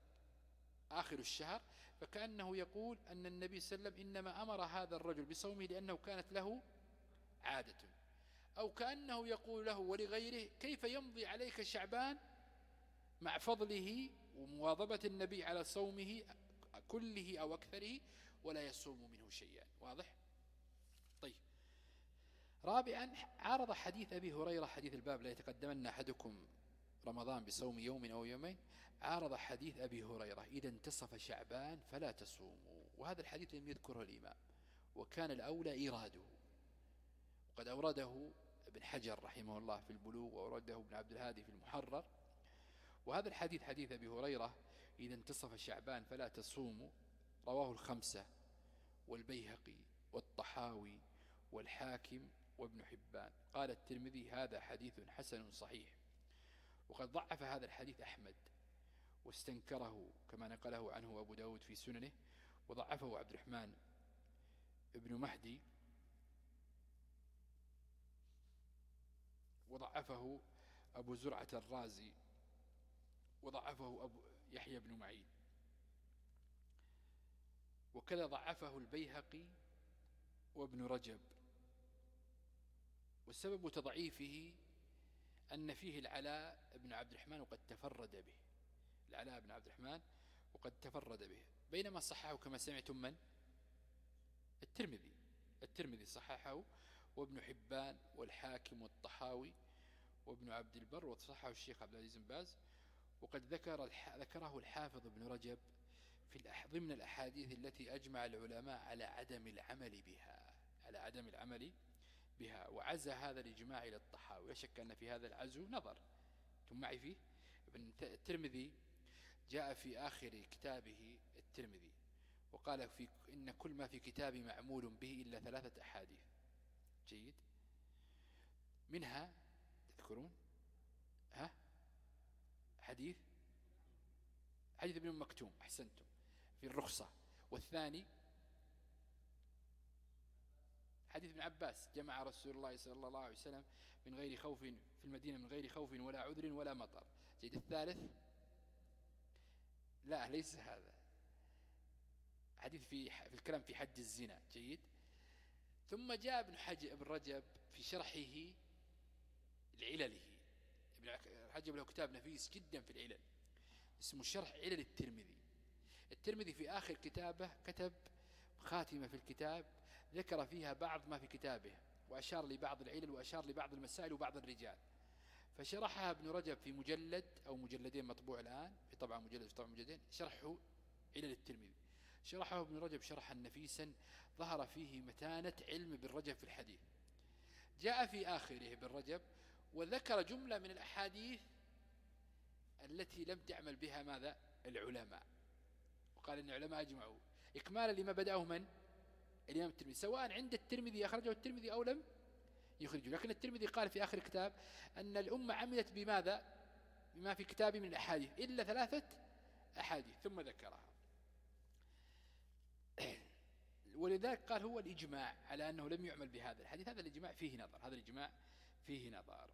آخر الشهر، فكأنه يقول أن النبي صلى الله عليه وسلم إنما أمر هذا الرجل بصومه لأنه كانت له عادة، أو كأنه يقول له ولغيره: كيف يمضي عليك شعبان مع فضله ومواظبة النبي على صومه كله أو أكثره ولا يصوم منه شيئا. واضح؟ طيب. رابعا: عارض حديث أبي هريرة، حديث الباب لا يتقدمن أحدكم رمضان بصوم يوم أو يومين، عارض حديث أبي هريرة: إذا انتصف شعبان فلا تصوموا. وهذا الحديث لم يذكره الإمام، وكان الأولى إيراده، وقد أورده ابن حجر رحمه الله في البلوغ، وأورده ابن عبد الهادي في المحرر. وهذا الحديث حديث أبي هريرة إذا انتصف شعبان فلا تصوموا رواه الخمسة والبيهقي والطحاوي والحاكم وابن حبان. قال الترمذي: هذا حديث حسن صحيح. وقد ضعف هذا الحديث أحمد واستنكره كما نقله عنه أبو داود في سننه، وضعفه عبد الرحمن ابن مهدي، وضعفه أبو زرعة الرازي، وضعفه أبو يحيى بن معين، وكذا ضعفه البيهقي وابن رجب. والسبب تضعيفه أن فيه العلاء بن عبد الرحمن وقد تفرد به، العلاء بن عبد الرحمن وقد تفرد به، بينما صححه كما سمعتم من؟ الترمذي. الترمذي صححه، وابن حبان والحاكم والطحاوي وابن عبد البر، وصححه الشيخ عبد العزيز بن باز. وقد ذكر ذكره الحافظ ابن رجب في ضمن الأحاديث التي أجمع العلماء على عدم العمل بها، على عدم العمل بها، وعزى هذا الإجماع إلى الطحاوي. لا شك أن في هذا العزو نظر. ثم معي فيه ابن الترمذي جاء في آخر كتابه الترمذي وقال في إن كل ما في كتابي معمول به إلا ثلاثة أحاديث. جيد. منها تذكرون ها حديث حديث ابن مكتوم، أحسنتم، في الرخصة. والثاني حديث ابن عباس: جمع رسول الله صلى الله عليه وسلم من غير خوف في المدينة من غير خوف ولا عذر ولا مطر. جيد. الثالث لا ليس هذا، حديث في في الكلام في حد الزنا. جيد. ثم جاء ابن حجر ابن رجب في شرحه لعلله، ابن رجب له كتاب نفيس جدا في العلل اسمه شرح علل الترمذي. الترمذي في آخر كتابه كتب خاتمة في الكتاب ذكر فيها بعض ما في كتابه، وأشار لبعض العلل وأشار لبعض المسائل وبعض الرجال، فشرحها ابن رجب في مجلد أو مجلدين مطبوع الآن، في طبعا مجلد في طبعا مجلدين، شرحه علل الترمذي. شرحه ابن رجب شرحا نفيسا ظهر فيه متانة علم ابن رجب في الحديث. جاء في آخره ابن رجب وذكر جملة من الأحاديث التي لم تعمل بها ماذا العلماء، وقال إن العلماء أجمعوا إكمالا لما بدأه من الإمام الترمذي، سواء عند الترمذي أخرجه الترمذي أو لم يخرجه، لكن الترمذي قال في آخر الكتاب أن الأمة عملت بماذا بما في كتابه من الأحاديث إلا ثلاثة أحاديث ثم ذكرها. ولذلك قال هو الإجماع على أنه لم يعمل بهذا الحديث. هذا الإجماع فيه نظر، هذا الإجماع فيه نظر.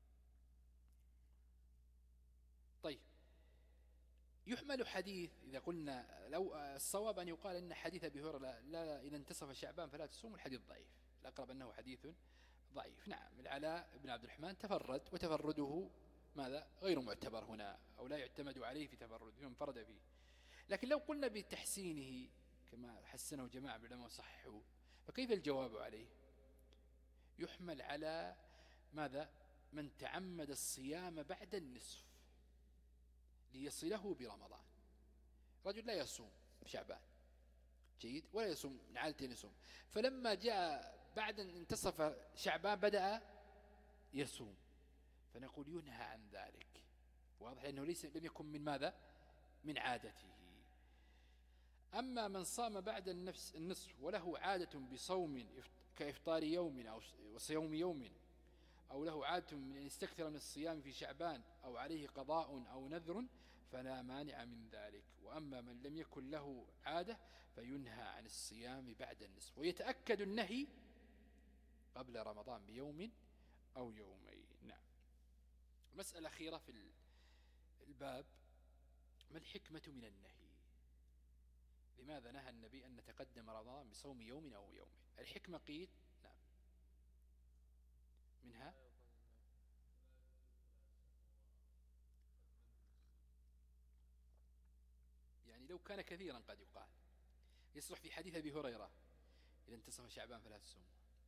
طيب، يحمل حديث إذا قلنا لو الصواب أن يقال أن حديث أبي هريرة لا, لا إذا انتصف شعبان فلا تصوم، الحديث ضعيف، الأقرب أنه حديث ضعيف. نعم، العلاء بن عبد الرحمن تفرد، وتفرده ماذا غير معتبر هنا، أو لا يعتمد عليه في تفرد من فرد فيه. لكن لو قلنا بتحسينه كما حسنه جماعة من العلماء وصححوه، فكيف الجواب عليه؟ يحمل على ماذا من تعمد الصيام بعد النصف ليصله برمضان. رجل لا يصوم شعبان جيد ولا يصوم من عادته يصوم، فلما جاء بعد ان انتصف شعبان بدأ يصوم، فنقول ينهى عن ذلك، واضح أنه ليس لم يكن من ماذا من عادته. أما من صام بعد النفس النصف وله عادة بصوم كإفطار يوم أو وصيوم يوم، أو له عادة من أن يستكثر من الصيام في شعبان، أو عليه قضاء أو نذر، فلا مانع من ذلك. وأما من لم يكن له عادة فينهى عن الصيام بعد النصف، ويتأكد النهي قبل رمضان بيوم أو يومين. نعم. مسألة أخيرة في الباب: ما الحكمة من النهي؟ لماذا نهى النبي أن نتقدم رمضان بصوم يوم أو يومين؟ الحكمة قيل نعم منها يعني لو كان كثيرا قد يقال يصلح في حديث أبي هريرة إذا انتصف شعبان فلا تصوم.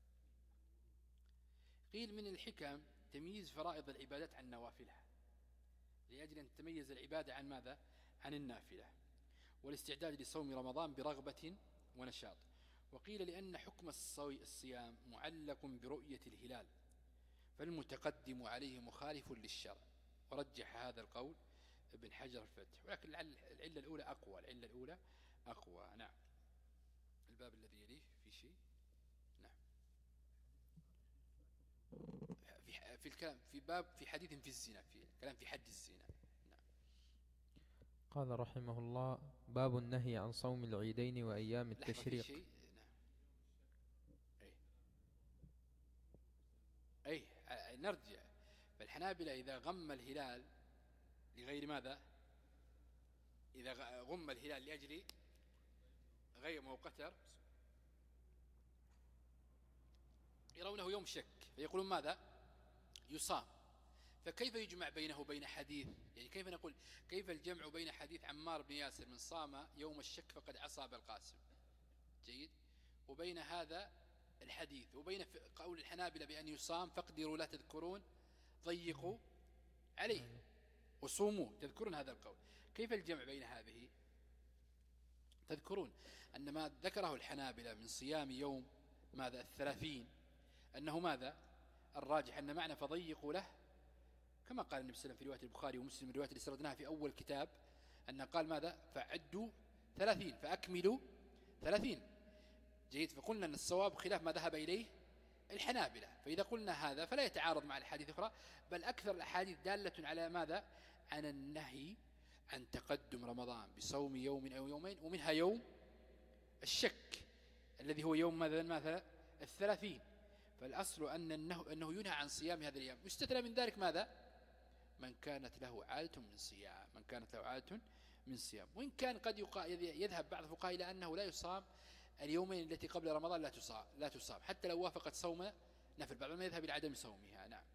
قيل من الحكم تمييز فرائض العبادات عن نوافلها، لأجل أن تتميز العبادة عن ماذا عن النافلة، والاستعداد لصوم رمضان برغبة ونشاط. وقيل لأن حكم الصيام معلق برؤية الهلال، فالمتقدم عليه مخالف للشرع، ورجح هذا القول ابن حجر الفتح. ولكن العلة الأولى أقوى، العلة الأولى أقوى. نعم. الباب الذي يليه في شيء. نعم. في في الكلام في باب في حديث في الزنا، في كلام في حد الزنا. نعم. قال رحمه الله: باب النهي عن صوم العيدين وأيام التشريق. نعم. أي أي نرجع. فالحنابلة إذا غم الهلال لغير ماذا، إذا غم الهلال لأجل غير موقتر، يرونه يوم شك، فيقولون ماذا يصام. فكيف يجمع بينه وبين حديث، يعني كيف نقول كيف الجمع بين حديث عمار بن ياسر من صام يوم الشك فقد عصى أبا القاسم جيد، وبين هذا الحديث، وبين قول الحنابلة بأن يصام فاقدروا لا تذكرون ضيقوا عليه وصوموا، تذكرون هذا القول. كيف الجمع بين هذه؟ تذكرون أن ما ذكره الحنابلة من صيام يوم ماذا الثلاثين، أنه ماذا الراجح أن معنى فضيقوا له كما قال النبي صلى الله عليه وسلم في رواية البخاري ومسلم، الرواية اللي سردناها في أول كتاب، أن قال ماذا فعدوا ثلاثين فأكملوا ثلاثين جيد. فقلنا أن الصواب خلاف ما ذهب إليه الحنابلة. فإذا قلنا هذا فلا يتعارض مع الحديث الأخرى، بل أكثر الأحاديث دالة على ماذا عن النهي عن تقدم رمضان بصوم يوم أو يومين، ومنها يوم الشك الذي هو يوم ماذا مثلا الثلاثين. فالأصل أن أنه, أنه ينهى عن صيام هذا الأيام. يستثنى من ذلك ماذا من كانت له عادة من صيام، من كانت له عادة من صيام. وإن كان قد يذهب بعض الفقهاء إلى أنه لا يصام اليومين التي قبل رمضان، لا تصام لا تصام حتى لو وافقت صوم نفل، بعض ما يذهب إلى عدم صومها. نعم.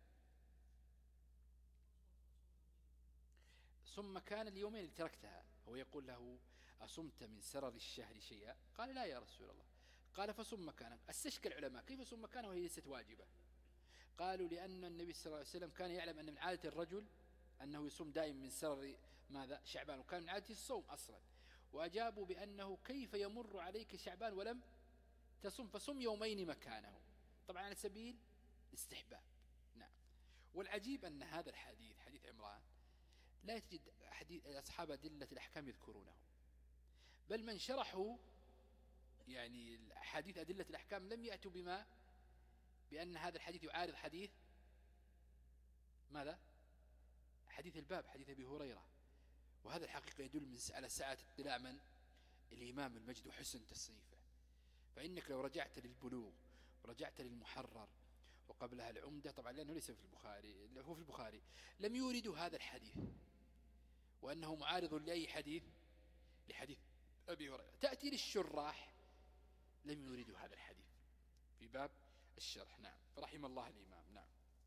ثم كان اليومين اللي تركتها، هو يقول له أصمت من سرر الشهر شيئا؟ قال لا يا رسول الله. قال فصم مكانك. استشكل العلماء كيف صم مكانه وهي ليست واجبة؟ قالوا لأن النبي صلى الله عليه وسلم كان يعلم أن من عادة الرجل أنه يصوم دائما من سرر ماذا شعبان، وكان من عادته الصوم أصلا، وأجابوا بأنه كيف يمر عليك شعبان ولم تصم، فصم يومين مكانه، طبعا على سبيل الاستحباب. نعم. والعجيب أن هذا الحديث حديث عمران لا تجد حديث أصحاب أدلة الأحكام يذكرونه، بل من شرحوا يعني حديث أدلة الأحكام لم يأتوا بما بأن هذا الحديث يعارض حديث ماذا؟ حديث الباب، حديث أبي هريرة. وهذا الحقيقة يدل على سعة اطلاع من الإمام المجد وحسن تصنيفه. فإنك لو رجعت للبلوغ ورجعت للمحرر وقبلها العمدة، طبعا لأنه ليس في البخاري، هو في البخاري، لم يوردوا هذا الحديث وأنه معارض لأي حديث، لحديث أبي هريرة. تأتي للشراح لم يوردوا هذا الحديث في باب الشرح. نعم. فرحم الله الإمام. نعم.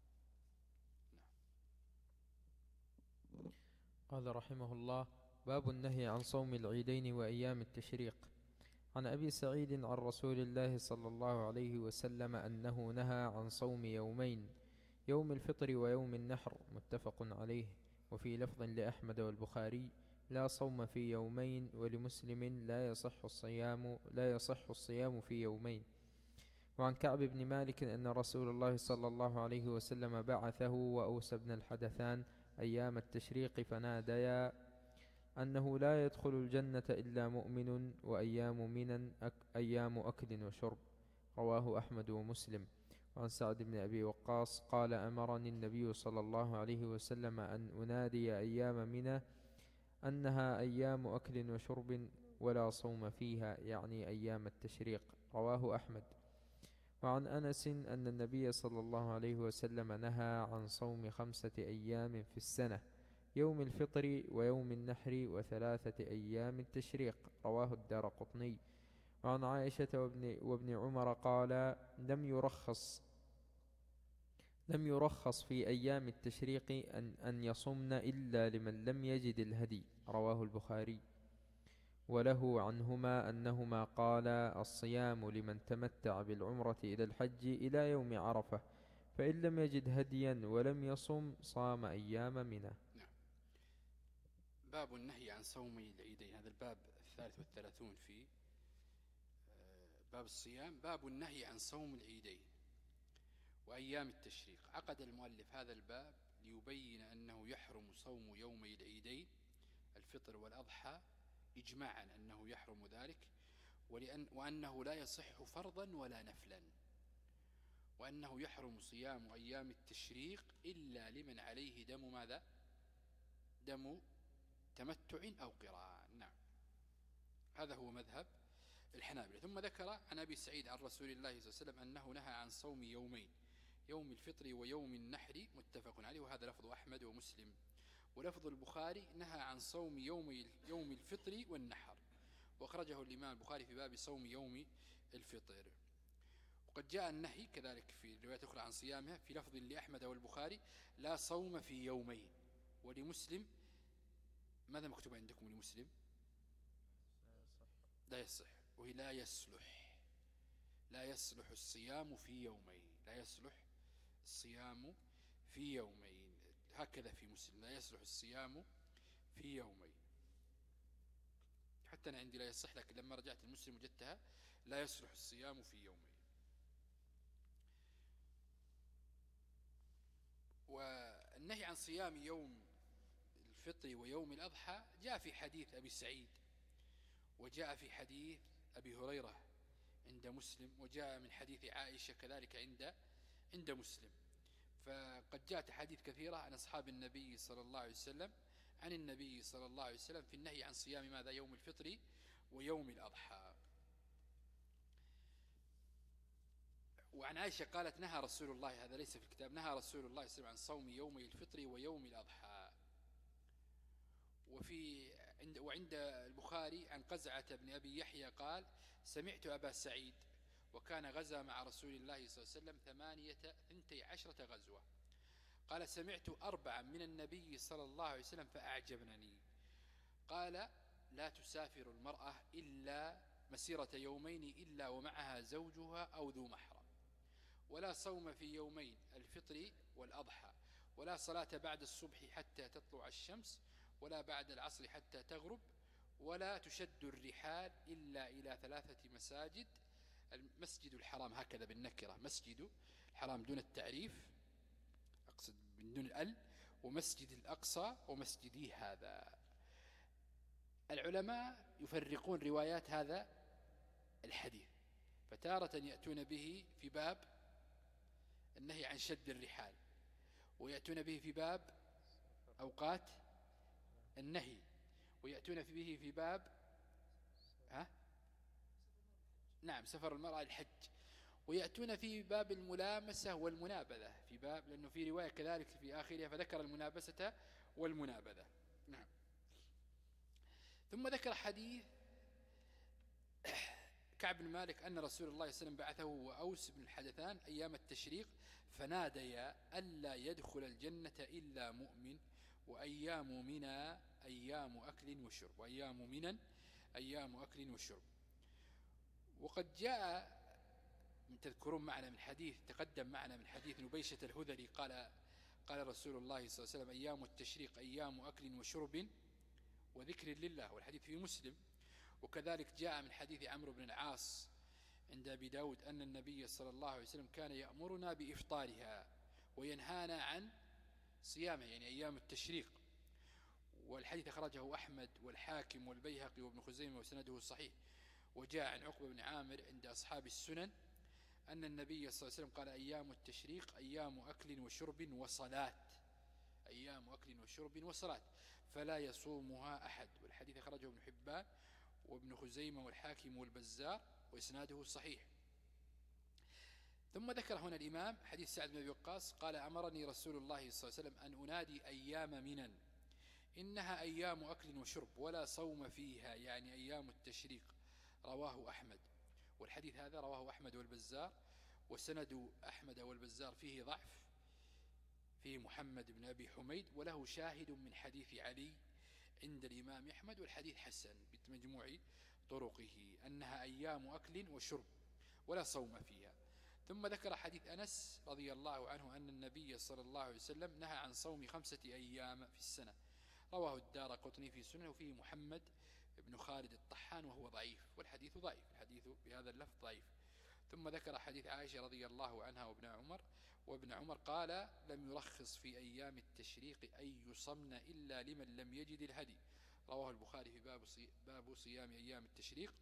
نعم. قال رحمه الله: باب النهي عن صوم العيدين وأيام التشريق. عن أبي سعيد عن رسول الله صلى الله عليه وسلم أنه نهى عن صوم يومين، يوم الفطر ويوم النحر، متفق عليه. وفي لفظ لأحمد والبخاري: لا صوم في يومين. ولمسلم: لا يصح الصيام لا يصح الصيام في يومين. وعن كعب بن مالك أن رسول الله صلى الله عليه وسلم بعثه وأوس بن الحدثان أيام التشريق فناديا أنه لا يدخل الجنة إلا مؤمن، وأيام منن أك أيام أكل وشرب. رواه أحمد ومسلم. وعن سعد بن أبي وقاص قال: أمرني النبي صلى الله عليه وسلم أن أنادي أيام منى أنها أيام أكل وشرب ولا صوم فيها، يعني أيام التشريق. رواه أحمد. وعن أنس أن النبي صلى الله عليه وسلم نهى عن صوم خمسة أيام في السنة: يوم الفطر ويوم النحر وثلاثة أيام التشريق. رواه الدارقطني. وعن عائشة وابن, وابن عمر قال: لم يرخص لم يرخص في أيام التشريق أن, أن يصمن إلا لمن لم يجد الهدي. رواه البخاري. وله عنهما أنهما قالا: الصيام لمن تمتع بالعمرة إلى الحج إلى يوم عرفة، فإن لم يجد هديا ولم يصم صام أيام منى. نعم. باب النهي عن صوم العيدين، هذا الباب الثالث والثلاثون في باب الصيام. باب النهي عن صوم العيدين وأيام التشريق. عقد المؤلف هذا الباب ليبين أنه يحرم صوم يومي العيدين الفطر والأضحى إجماعا، أنه يحرم ذلك، ولأن وأنه لا يصح فرضا ولا نفلا، وأنه يحرم صيام أيام التشريق إلا لمن عليه دم ماذا؟ دم تمتع أو قران. نعم. هذا هو مذهب الحنابلة. ثم ذكر عن أبي سعيد عن رسول الله صلى الله عليه وسلم أنه نهى عن صوم يومين، يوم الفطر ويوم النحر، متفق عليه. وهذا لفظ أحمد ومسلم. ولفظ البخاري: نهى عن صوم يوم يوم الفطر والنحر، وأخرجه الإمام البخاري في باب صوم يوم الفطر. وقد جاء النهي كذلك في رواية أخرى عن صيامها في لفظ لأحمد والبخاري: لا صوم في يومين. ولمسلم: ماذا مكتوب عندكم لمسلم؟ لا يصح. وهي لا يصلح لا يصلح الصيام في يومين. لا يصلح الصيام في يومين، هكذا في مسلم: لا يصلح الصيام في يومين. حتى أنا عندي لا يصح، لكن لما رجعت المسلم وجدتها لا يصلح الصيام في يومين. والنهي عن صيام يوم الفطر ويوم الأضحى جاء في حديث أبي سعيد، وجاء في حديث أبي هريرة عند مسلم، وجاء من حديث عائشة كذلك عند عند مسلم. فقد جاءت حديث كثيرة عن أصحاب النبي صلى الله عليه وسلم عن النبي صلى الله عليه وسلم في النهي عن صيام ماذا؟ يوم الفطر ويوم الأضحى. وعن عائشة قالت: نهى رسول الله، هذا ليس في الكتاب، نهى رسول الله صلى الله عليه وسلم عن صوم يومي الفطر ويوم الأضحى. وفي عند وعند البخاري عن قزعة بن أبي يحيى قال: سمعت أبا سعيد، وكان غزا مع رسول الله صلى الله عليه وسلم ثمانية ثنتي عشرة غزوة، قال: سمعت أربعا من النبي صلى الله عليه وسلم فأعجبنني. قال: لا تسافر المرأة إلا مسيرة يومين إلا ومعها زوجها أو ذو محرم، ولا صوم في يومين الفطر والأضحى، ولا صلاة بعد الصبح حتى تطلع الشمس، ولا بعد العصر حتى تغرب، ولا تشد الرحال إلا إلى ثلاثة مساجد: المسجد الحرام هكذا بالنكرة، مسجد الحرام دون التعريف، أقصد من دون الأل، ومسجد الأقصى ومسجدي هذا. العلماء يفرقون روايات هذا الحديث، فتارة يأتون به في باب النهي عن شد الرحال، ويأتون به في باب أوقات النهي، ويأتون به في باب ها؟ نعم سفر المرأة الحج، ويأتون في باب الملامسة والمنابذة، في باب لأنه في رواية كذلك في آخرها فذكر الملامسة والمنابذة. نعم. ثم ذكر حديث كعب بن مالك أن رسول الله صلى الله عليه وسلم بعثه وأوس بن الحدثان أيام التشريق فناديا ألا يدخل الجنة إلا مؤمن، وأيام منى أيام أكل وشرب، وأيام منى أيام أكل وشرب. وقد جاء تذكرون معنا من حديث تقدم معنا من حديث نبيشة الهذلي قال قال رسول الله صلى الله عليه وسلم: أيام التشريق أيام أكل وشرب وذكر لله، والحديث في مسلم. وكذلك جاء من حديث عمرو بن العاص عند أبي داود أن النبي صلى الله عليه وسلم كان يأمرنا بإفطارها وينهانا عن صيامها، يعني أيام التشريق. والحديث أخرجه أحمد والحاكم والبيهقي وابن خزيمة وسنده صحيح. وجاء عن عقبة بن عامر عند أصحاب السنن أن النبي صلى الله عليه وسلم قال: أيام التشريق أيام أكل وشرب وصلاة، أيام أكل وشرب وصلاة فلا يصومها أحد. والحديث أخرجه ابن حبان وابن خزيمة والحاكم والبزار وإسناده صحيح. ثم ذكر هنا الإمام حديث سعد بن أبي وقاص قال: أمرني رسول الله صلى الله عليه وسلم أن أنادي أيام منى إنها أيام أكل وشرب ولا صوم فيها، يعني أيام التشريق. رواه أحمد. والحديث هذا رواه أحمد والبزار، وسند أحمد والبزار فيه ضعف، فيه محمد بن أبي حميد، وله شاهد من حديث علي عند الإمام أحمد، والحديث حسن بمجموع طرقه، أنها أيام أكل وشرب ولا صوم فيها. ثم ذكر حديث أنس رضي الله عنه أن النبي صلى الله عليه وسلم نهى عن صوم خمسة أيام في السنة، رواه الدارقطني في سننه، وفيه محمد بن خالد الطحان وهو ضعيف، والحديث ضعيف، الحديث بهذا اللفظ ضعيف. ثم ذكر حديث عائشة رضي الله عنها وابن عمر وابن عمر قال: لم يرخص في أيام التشريق أن يصمن إلا لمن لم يجد الهدي، رواه البخاري في باب باب صيام أيام التشريق.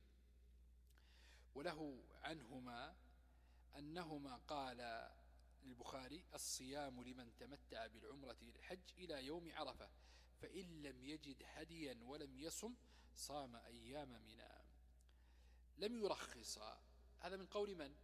وله عنهما أنهما قال للبخاري: الصيام لمن تمتع بالعمرة للحج إلى يوم عرفة، فإن لم يجد هديا ولم يصم صام أيام منى. لم يرخص، هذا من قول من؟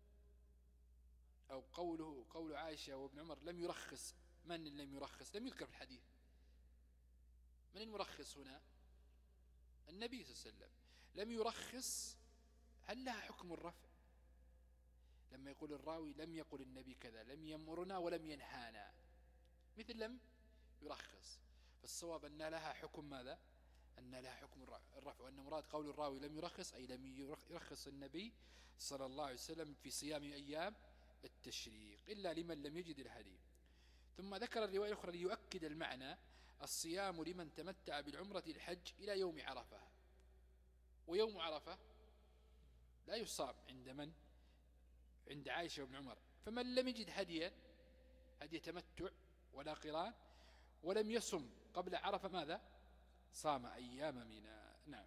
أو قوله قول عائشة وابن عمر لم يرخص. من لم يرخص؟ لم يذكر في الحديث. من المرخص هنا؟ النبي صلى الله عليه وسلم. لم يرخص، هل لها حكم الرفع؟ لما يقول الراوي لم يقل النبي كذا، لم يأمرنا ولم ينهانا، مثل لم يرخص، فالصواب أن لها حكم ماذا؟ أن لها حكم الرفع، وأن مراد قول الراوي لم يرخص أي لم يرخص النبي صلى الله عليه وسلم في صيام أيام التشريق إلا لمن لم يجد الهدي. ثم ذكر الرواية الأخرى ليؤكد المعنى: الصيام لمن تمتع بالعمرة الحج إلى يوم عرفة. ويوم عرفة لا يصام عند من؟ عند عائشة وابن عمر. فمن لم يجد هديا، هدي تمتع ولا قران، ولم يصم قبل عرفة، ماذا؟ صام أيام منى. نعم.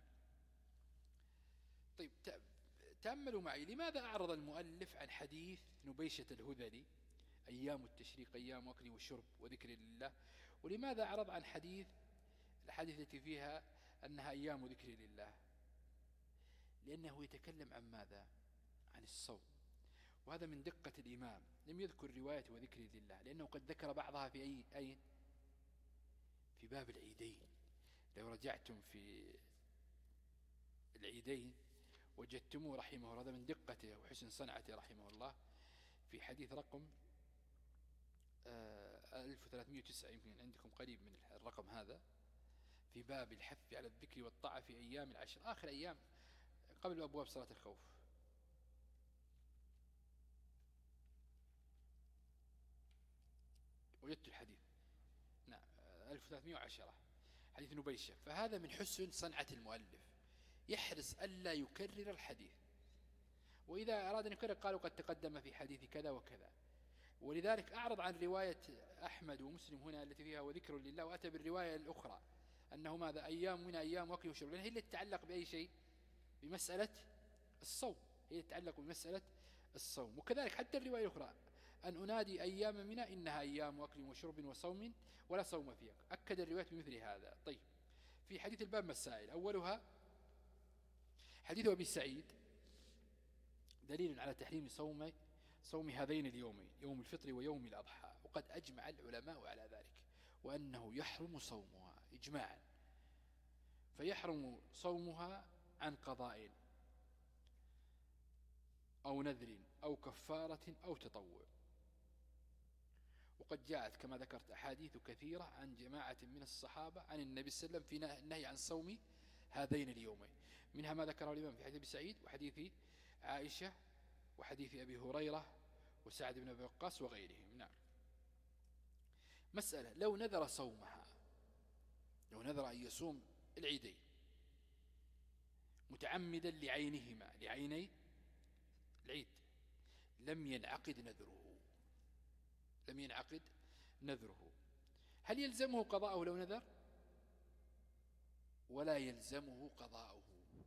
طيب تأملوا معي، لماذا أعرض المؤلف عن حديث نبيشة الهذلي أيام التشريق أيام أكل والشرب وذكر لله، ولماذا أعرض عن حديث الحديث التي فيها أنها أيام ذكر لله؟ لأنه يتكلم عن ماذا؟ عن الصوم، وهذا من دقة الإمام، لم يذكر رواية وذكر لله لأنه قد ذكر بعضها في أي أين؟ في باب العيدين. لو رجعتم في العيدين وجدتموه رحمه الله، هذا من دقته وحسن صنعته رحمه الله، في حديث رقم ألف وثلاثمائة وتسعة، يمكن عندكم قريب من الرقم هذا، في باب الحث على الذكر والطاعة في أيام العشر، آخر أيام قبل أبواب صلاة الخوف. وجدت الحديث، نعم، ألف وثلاثمائة وعشرة، حديث نبيشة. فهذا من حسن صنعة المؤلف، يحرص ألا يكرر الحديث، وإذا أراد أن يكرر قالوا قد تقدم في حديث كذا وكذا. ولذلك أعرض عن رواية أحمد ومسلم هنا التي فيها وذكر لله، وأتى بالرواية الأخرى أنه ماذا أيام من أيام وأكل وشرب، لأن هي اللي تتعلق بأي شيء، بمسألة الصوم، هي تتعلق بمسألة الصوم. وكذلك حتى الرواية الأخرى أن أنادي أيام منا إنها أيام وأكل وشرب وصوم ولا صوم فيها، أكد الرواية بمثل هذا. طيب، في حديث الباب مسائل، أولها حديث أبي سعيد دليل على تحريم صوم صوم هذين اليومين، يوم الفطر ويوم الأضحى، وقد أجمع العلماء على ذلك، وأنه يحرم صومها إجماعا، فيحرم صومها عن قضاء أو نذر أو كفارة أو تطوع. وقد جاءت كما ذكرت أحاديث كثيرة عن جماعة من الصحابة عن النبي صلى الله عليه وسلم في النهي عن صوم هذين اليومين، منها ما ذكره الإمام في حديث أبي سعيد وحديث عائشة وحديث أبي هريرة وسعد بن أبي وقاص وغيرهم. نعم. مسألة، لو نذر صومها، لو نذر أن يصوم العيدين متعمدا لعينهما، لعيني العيد، لم ينعقد نذره، لم ينعقد نذره، هل يلزمه قضاءه لو نذر؟ ولا يلزمه قضاءه،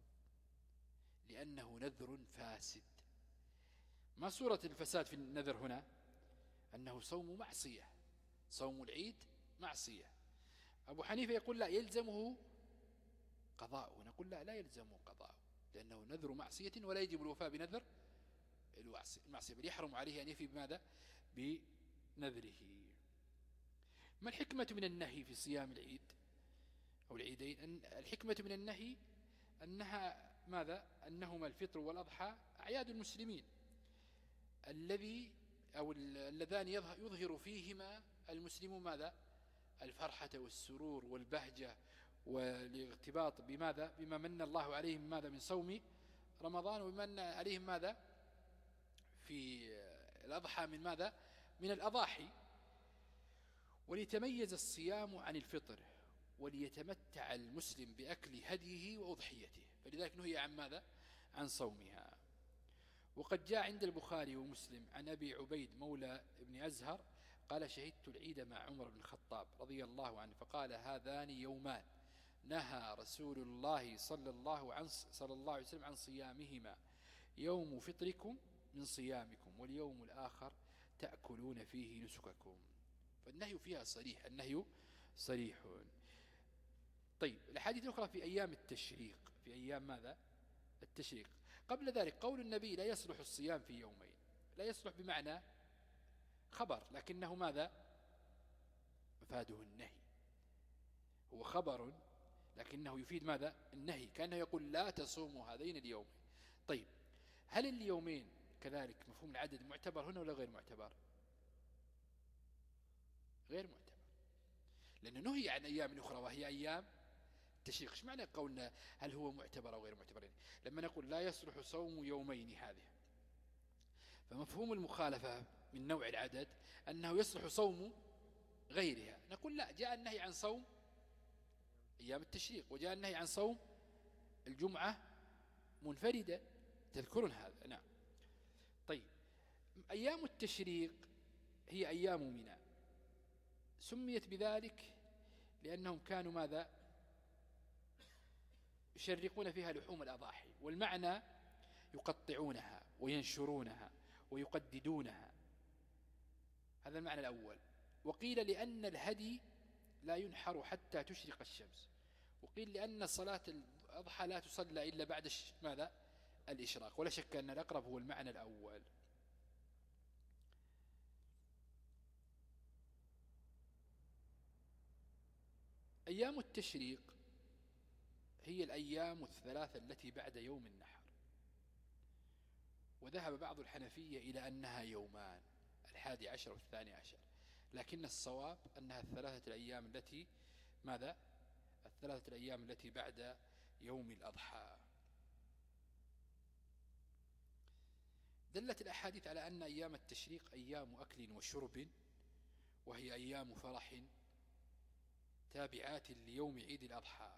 لأنه نذر فاسد. ما صورة الفساد في النذر هنا؟ أنه صوم معصية، صوم العيد معصية. أبو حنيفة يقول لا يلزمه قضاءه، نقول لا لا يلزمه قضاءه، لأنه نذر معصية ولا يجب الوفاء بنذر المعصية، بل يحرم عليه أن يفي بماذا؟ بنذره. ما الحكمة من النهي في صيام العيد أو العيدين؟ الحكمة من النهي أنها ماذا؟ أنهما الفطر والأضحى أعياد المسلمين، الذي أو اللذان يظهر فيهما المسلم ماذا؟ الفرحة والسرور والبهجة والاغتباط بماذا؟ بما من الله عليهم ماذا؟ من صوم رمضان، ومن عليهم ماذا؟ في الأضحى من ماذا؟ من الأضاحي. وليتميز الصيام عن الفطر، وليتمتع المسلم بأكل هديه وأضحيته، فلذلك نهي عن ماذا؟ عن صومها. وقد جاء عند البخاري ومسلم عن أبي عبيد مولى ابن أزهر قال شهدت العيد مع عمر بن الخطاب رضي الله عنه، فقال هذان يومان نهى رسول الله صلى الله, عن صلى الله عليه وسلم عن صيامهما، يوم فطركم من صيامكم، واليوم الآخر تأكلون فيه نسككم. فالنهي فيها صريح، النهي صريح. طيب، الحديث الأخرى في أيام التشريق، في أيام ماذا؟ التشريق. قبل ذلك قول النبي لا يصلح الصيام في يومين، لا يصلح بمعنى خبر، لكنه ماذا؟ مفاده النهي، هو خبر لكنه يفيد ماذا؟ النهي، كأنه يقول لا تصوموا هذين اليومين. طيب، هل اليومين كذلك مفهوم العدد معتبر هنا ولا غير معتبر؟ غير معتبر، لأنه نهي عن أيام أخرى وهي أيام التشريق. ايش معنى قولنا هل هو معتبر أو غير معتبر؟ لما نقول لا يصلح صوم يومين، هذه فمفهوم المخالفة من نوع العدد أنه يصلح صوم غيرها، نقول لا، جاء النهي عن صوم أيام التشريق، وجاء النهي عن صوم الجمعة منفردة، تذكرون هذا؟ نعم. طيب، أيام التشريق هي أيام منى، سميت بذلك لأنهم كانوا ماذا؟ يشرقون فيها لحوم الأضاحي، والمعنى يقطعونها وينشرونها ويقددونها، هذا المعنى الأول. وقيل لأن الهدي لا ينحر حتى تشرق الشمس، وقيل لأن صلاة الأضحى لا تصلى إلا بعد ماذا؟ الإشراق. ولا شك أن الأقرب هو المعنى الأول. أيام التشريق هي الأيام الثلاثة التي بعد يوم النحر، وذهب بعض الحنفية إلى أنها يومان، الحادي عشر والثاني عشر، لكن الصواب أنها الثلاثة الأيام التي ماذا؟ الثلاثة الأيام التي بعد يوم الأضحى. دلت الأحاديث على أن أيام التشريق أيام أكل وشرب، وهي أيام فرح تابعات ليوم عيد الأضحى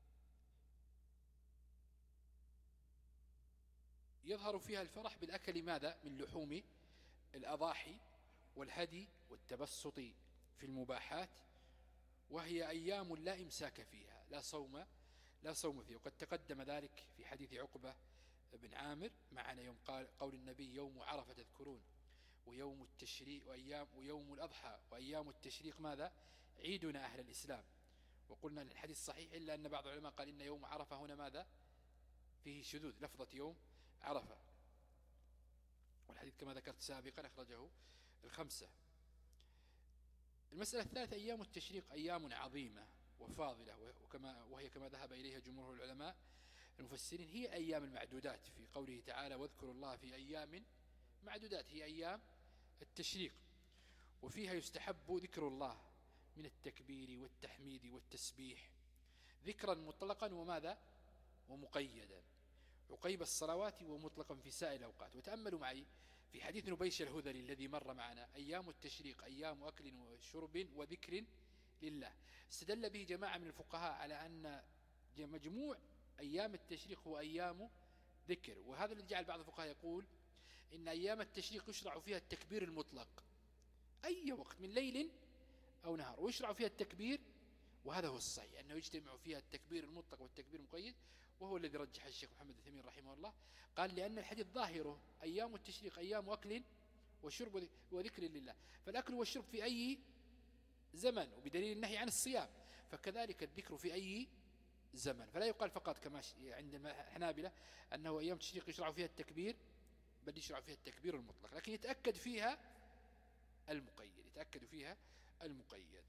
يظهر فيها الفرح بالأكل ماذا؟ من لحوم الأضاحي والهدي والتبسط في المباحات، وهي أيام لا إمساك فيها، لا صوم لا صوم فيه. وقد تقدم ذلك في حديث عقبة بن عامر معنا يوم قال قول النبي يوم عرفة تذكرون ويوم التشريق وأيام ويوم الأضحى وأيام التشريق ماذا؟ عيدنا أهل الإسلام. وقلنا الحديث صحيح إلا أن بعض العلماء قال إن يوم عرفة هنا ماذا؟ فيه شذوذ لفظة يوم عرفة، والحديث كما ذكرت سابقا أخرجه الخمسة. المسألة الثالثة أيام التشريق أيام عظيمة وفاضلة، وكما وهي كما ذهب إليها جمهور العلماء المفسرين هي أيام المعدودات في قوله تعالى واذكروا الله في أيام معدودات، هي أيام التشريق. وفيها يستحب ذكر الله من التكبير والتحميد والتسبيح ذكرا مطلقا وماذا؟ ومقيدا عقيب الصلوات ومطلقا في سائر الأوقات. وتأملوا معي في حديث نبيش الهذلي الذي مر معنا أيام التشريق أيام أكل وشرب وذكر لله. استدل به جماعة من الفقهاء على أن مجموع أيام التشريق هو أيام ذكر، وهذا الذي جعل بعض الفقهاء يقول إن أيام التشريق يشرع فيها التكبير المطلق أي وقت من ليل أو نهار، ويشرع فيها التكبير، وهذا هو الصحيح أنه يجتمع فيها التكبير المطلق والتكبير المقيد، وهو الذي رجح الشيخ محمد الثمين رحمه الله. قال لأن الحديث ظاهره أيام التشريق أيام أكل وشرب وذكر لله، فالأكل والشرب في أي زمن وبدليل النهي عن الصيام، فكذلك الذكر في أي زمن. فلا يقال فقط كما عند الحنابلة أنه أيام التشريق يشرع فيها التكبير، بل يشرع فيها التكبير المطلق، لكن يتأكد فيها المقيد يتأكد فيها المقيد.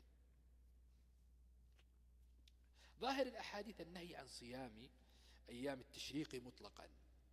ظاهر الأحاديث النهي عن صيام أيام التشريق مطلقا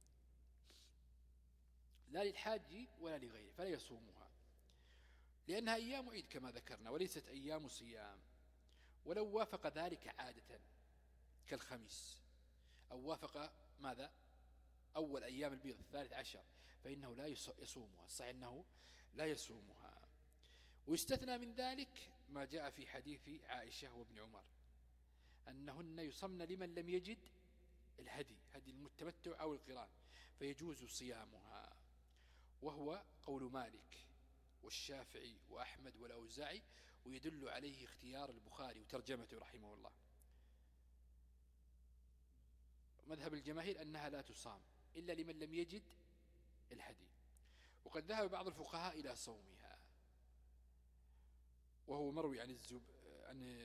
لا للحاج ولا لغيره، فلا يصومها لأنها أيام عيد كما ذكرنا وليست أيام صيام. ولو وافق ذلك عادة كالخميس أو وافق ماذا؟ أول أيام البيض الثالث عشر فإنه لا يصومها، الصحيح أنه لا يصومها. ويستثنى من ذلك ما جاء في حديث عائشة وابن عمر أنهن يصمن لمن لم يجد الهدي هدي المتمتع أو القران فيجوز صيامها، وهو قول مالك والشافعي وأحمد والأوزاعي، ويدل عليه اختيار البخاري وترجمته رحمه الله. مذهب الجماهير أنها لا تصام إلا لمن لم يجد الهدي، وقد ذهب بعض الفقهاء إلى صومها، وهو مروي عن الزب... عن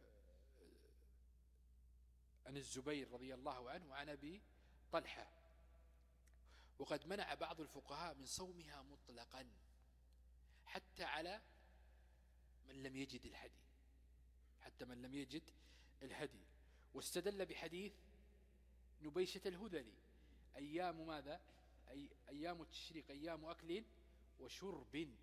عن الزبير رضي الله عنه وعن أبي طلحة. وقد منع بعض الفقهاء من صومها مطلقا حتى على من لم يجد الهدي حتى من لم يجد الهدي واستدل بحديث نبيشة الهذلي أيام ماذا؟ أي أيام التشريق أيام أكل وشرب